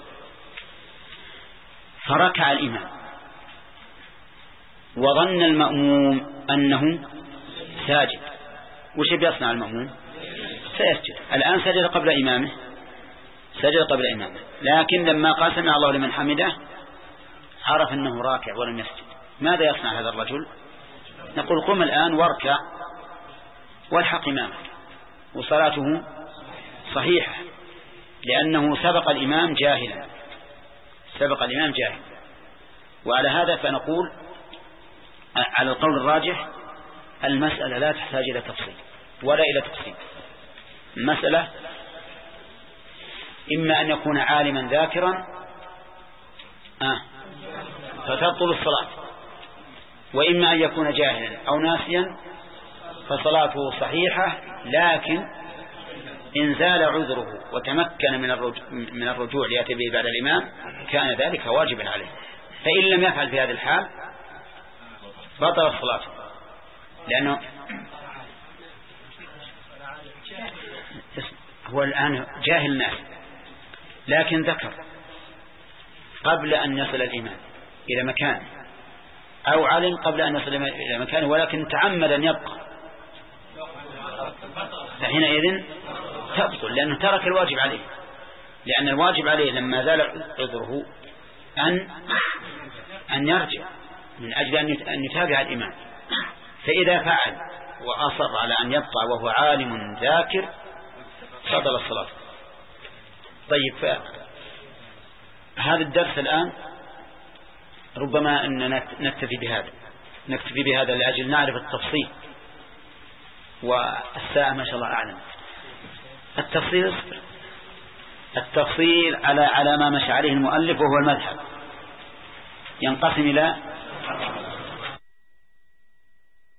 فركع الإمام وظن المأموم أنه ساجد، وش بيصنع المأموم؟ سيسجد. الآن سجد قبل إمامه سجد قبل إمامه لكن لما قال سمع الله لمن حمده عرف أنه راكع ولم يسجد. ماذا يصنع هذا الرجل؟ نقول قم الآن واركع والحق إمامك، وصلاته صحيحة لأنه سبق الإمام جاهلا سبق الإمام جاهلا. وعلى هذا فنقول على القول الراجح المسألة لا تحتاج إلى تفصيل ولا إلى تفصيل. المسألة إما أن يكون عالما ذاكرا آه فتبطل الصلاة، وإما أن يكون جاهلا أو ناسيا فصلاته صحيحة، لكن إن زال عذره وتمكن من الرجوع, من الرجوع ليأتي به بعد الإمام كان ذلك واجبا عليه. فإن لم يفعل في هذه الحال بطل الصلاة، لأنه هو الآن جاهل ناس لكن ذكر قبل أن يصل الإمام إلى مكان، أو علم قبل أن يصل إلى مكان ولكن تعمد أن يبقى، فحينئذ تبطل لأنه ترك الواجب عليه، لأن الواجب عليه لما زال عذره أن أن يرجع من أجل أن يتابع الإمام. فإذا فعل وأصر على أن يبقى وهو عالم ذاكر بطل الصلاة. طيب، هذا الدرس الآن ربما أن نكتفي بهذا نكتفي بهذا لأجل نعرف التفصيل، والساعة ما شاء الله أعلم. التفصيل التفصيل على على ما مشى عليه المؤلف، وهو المذهب، ينقسم إلى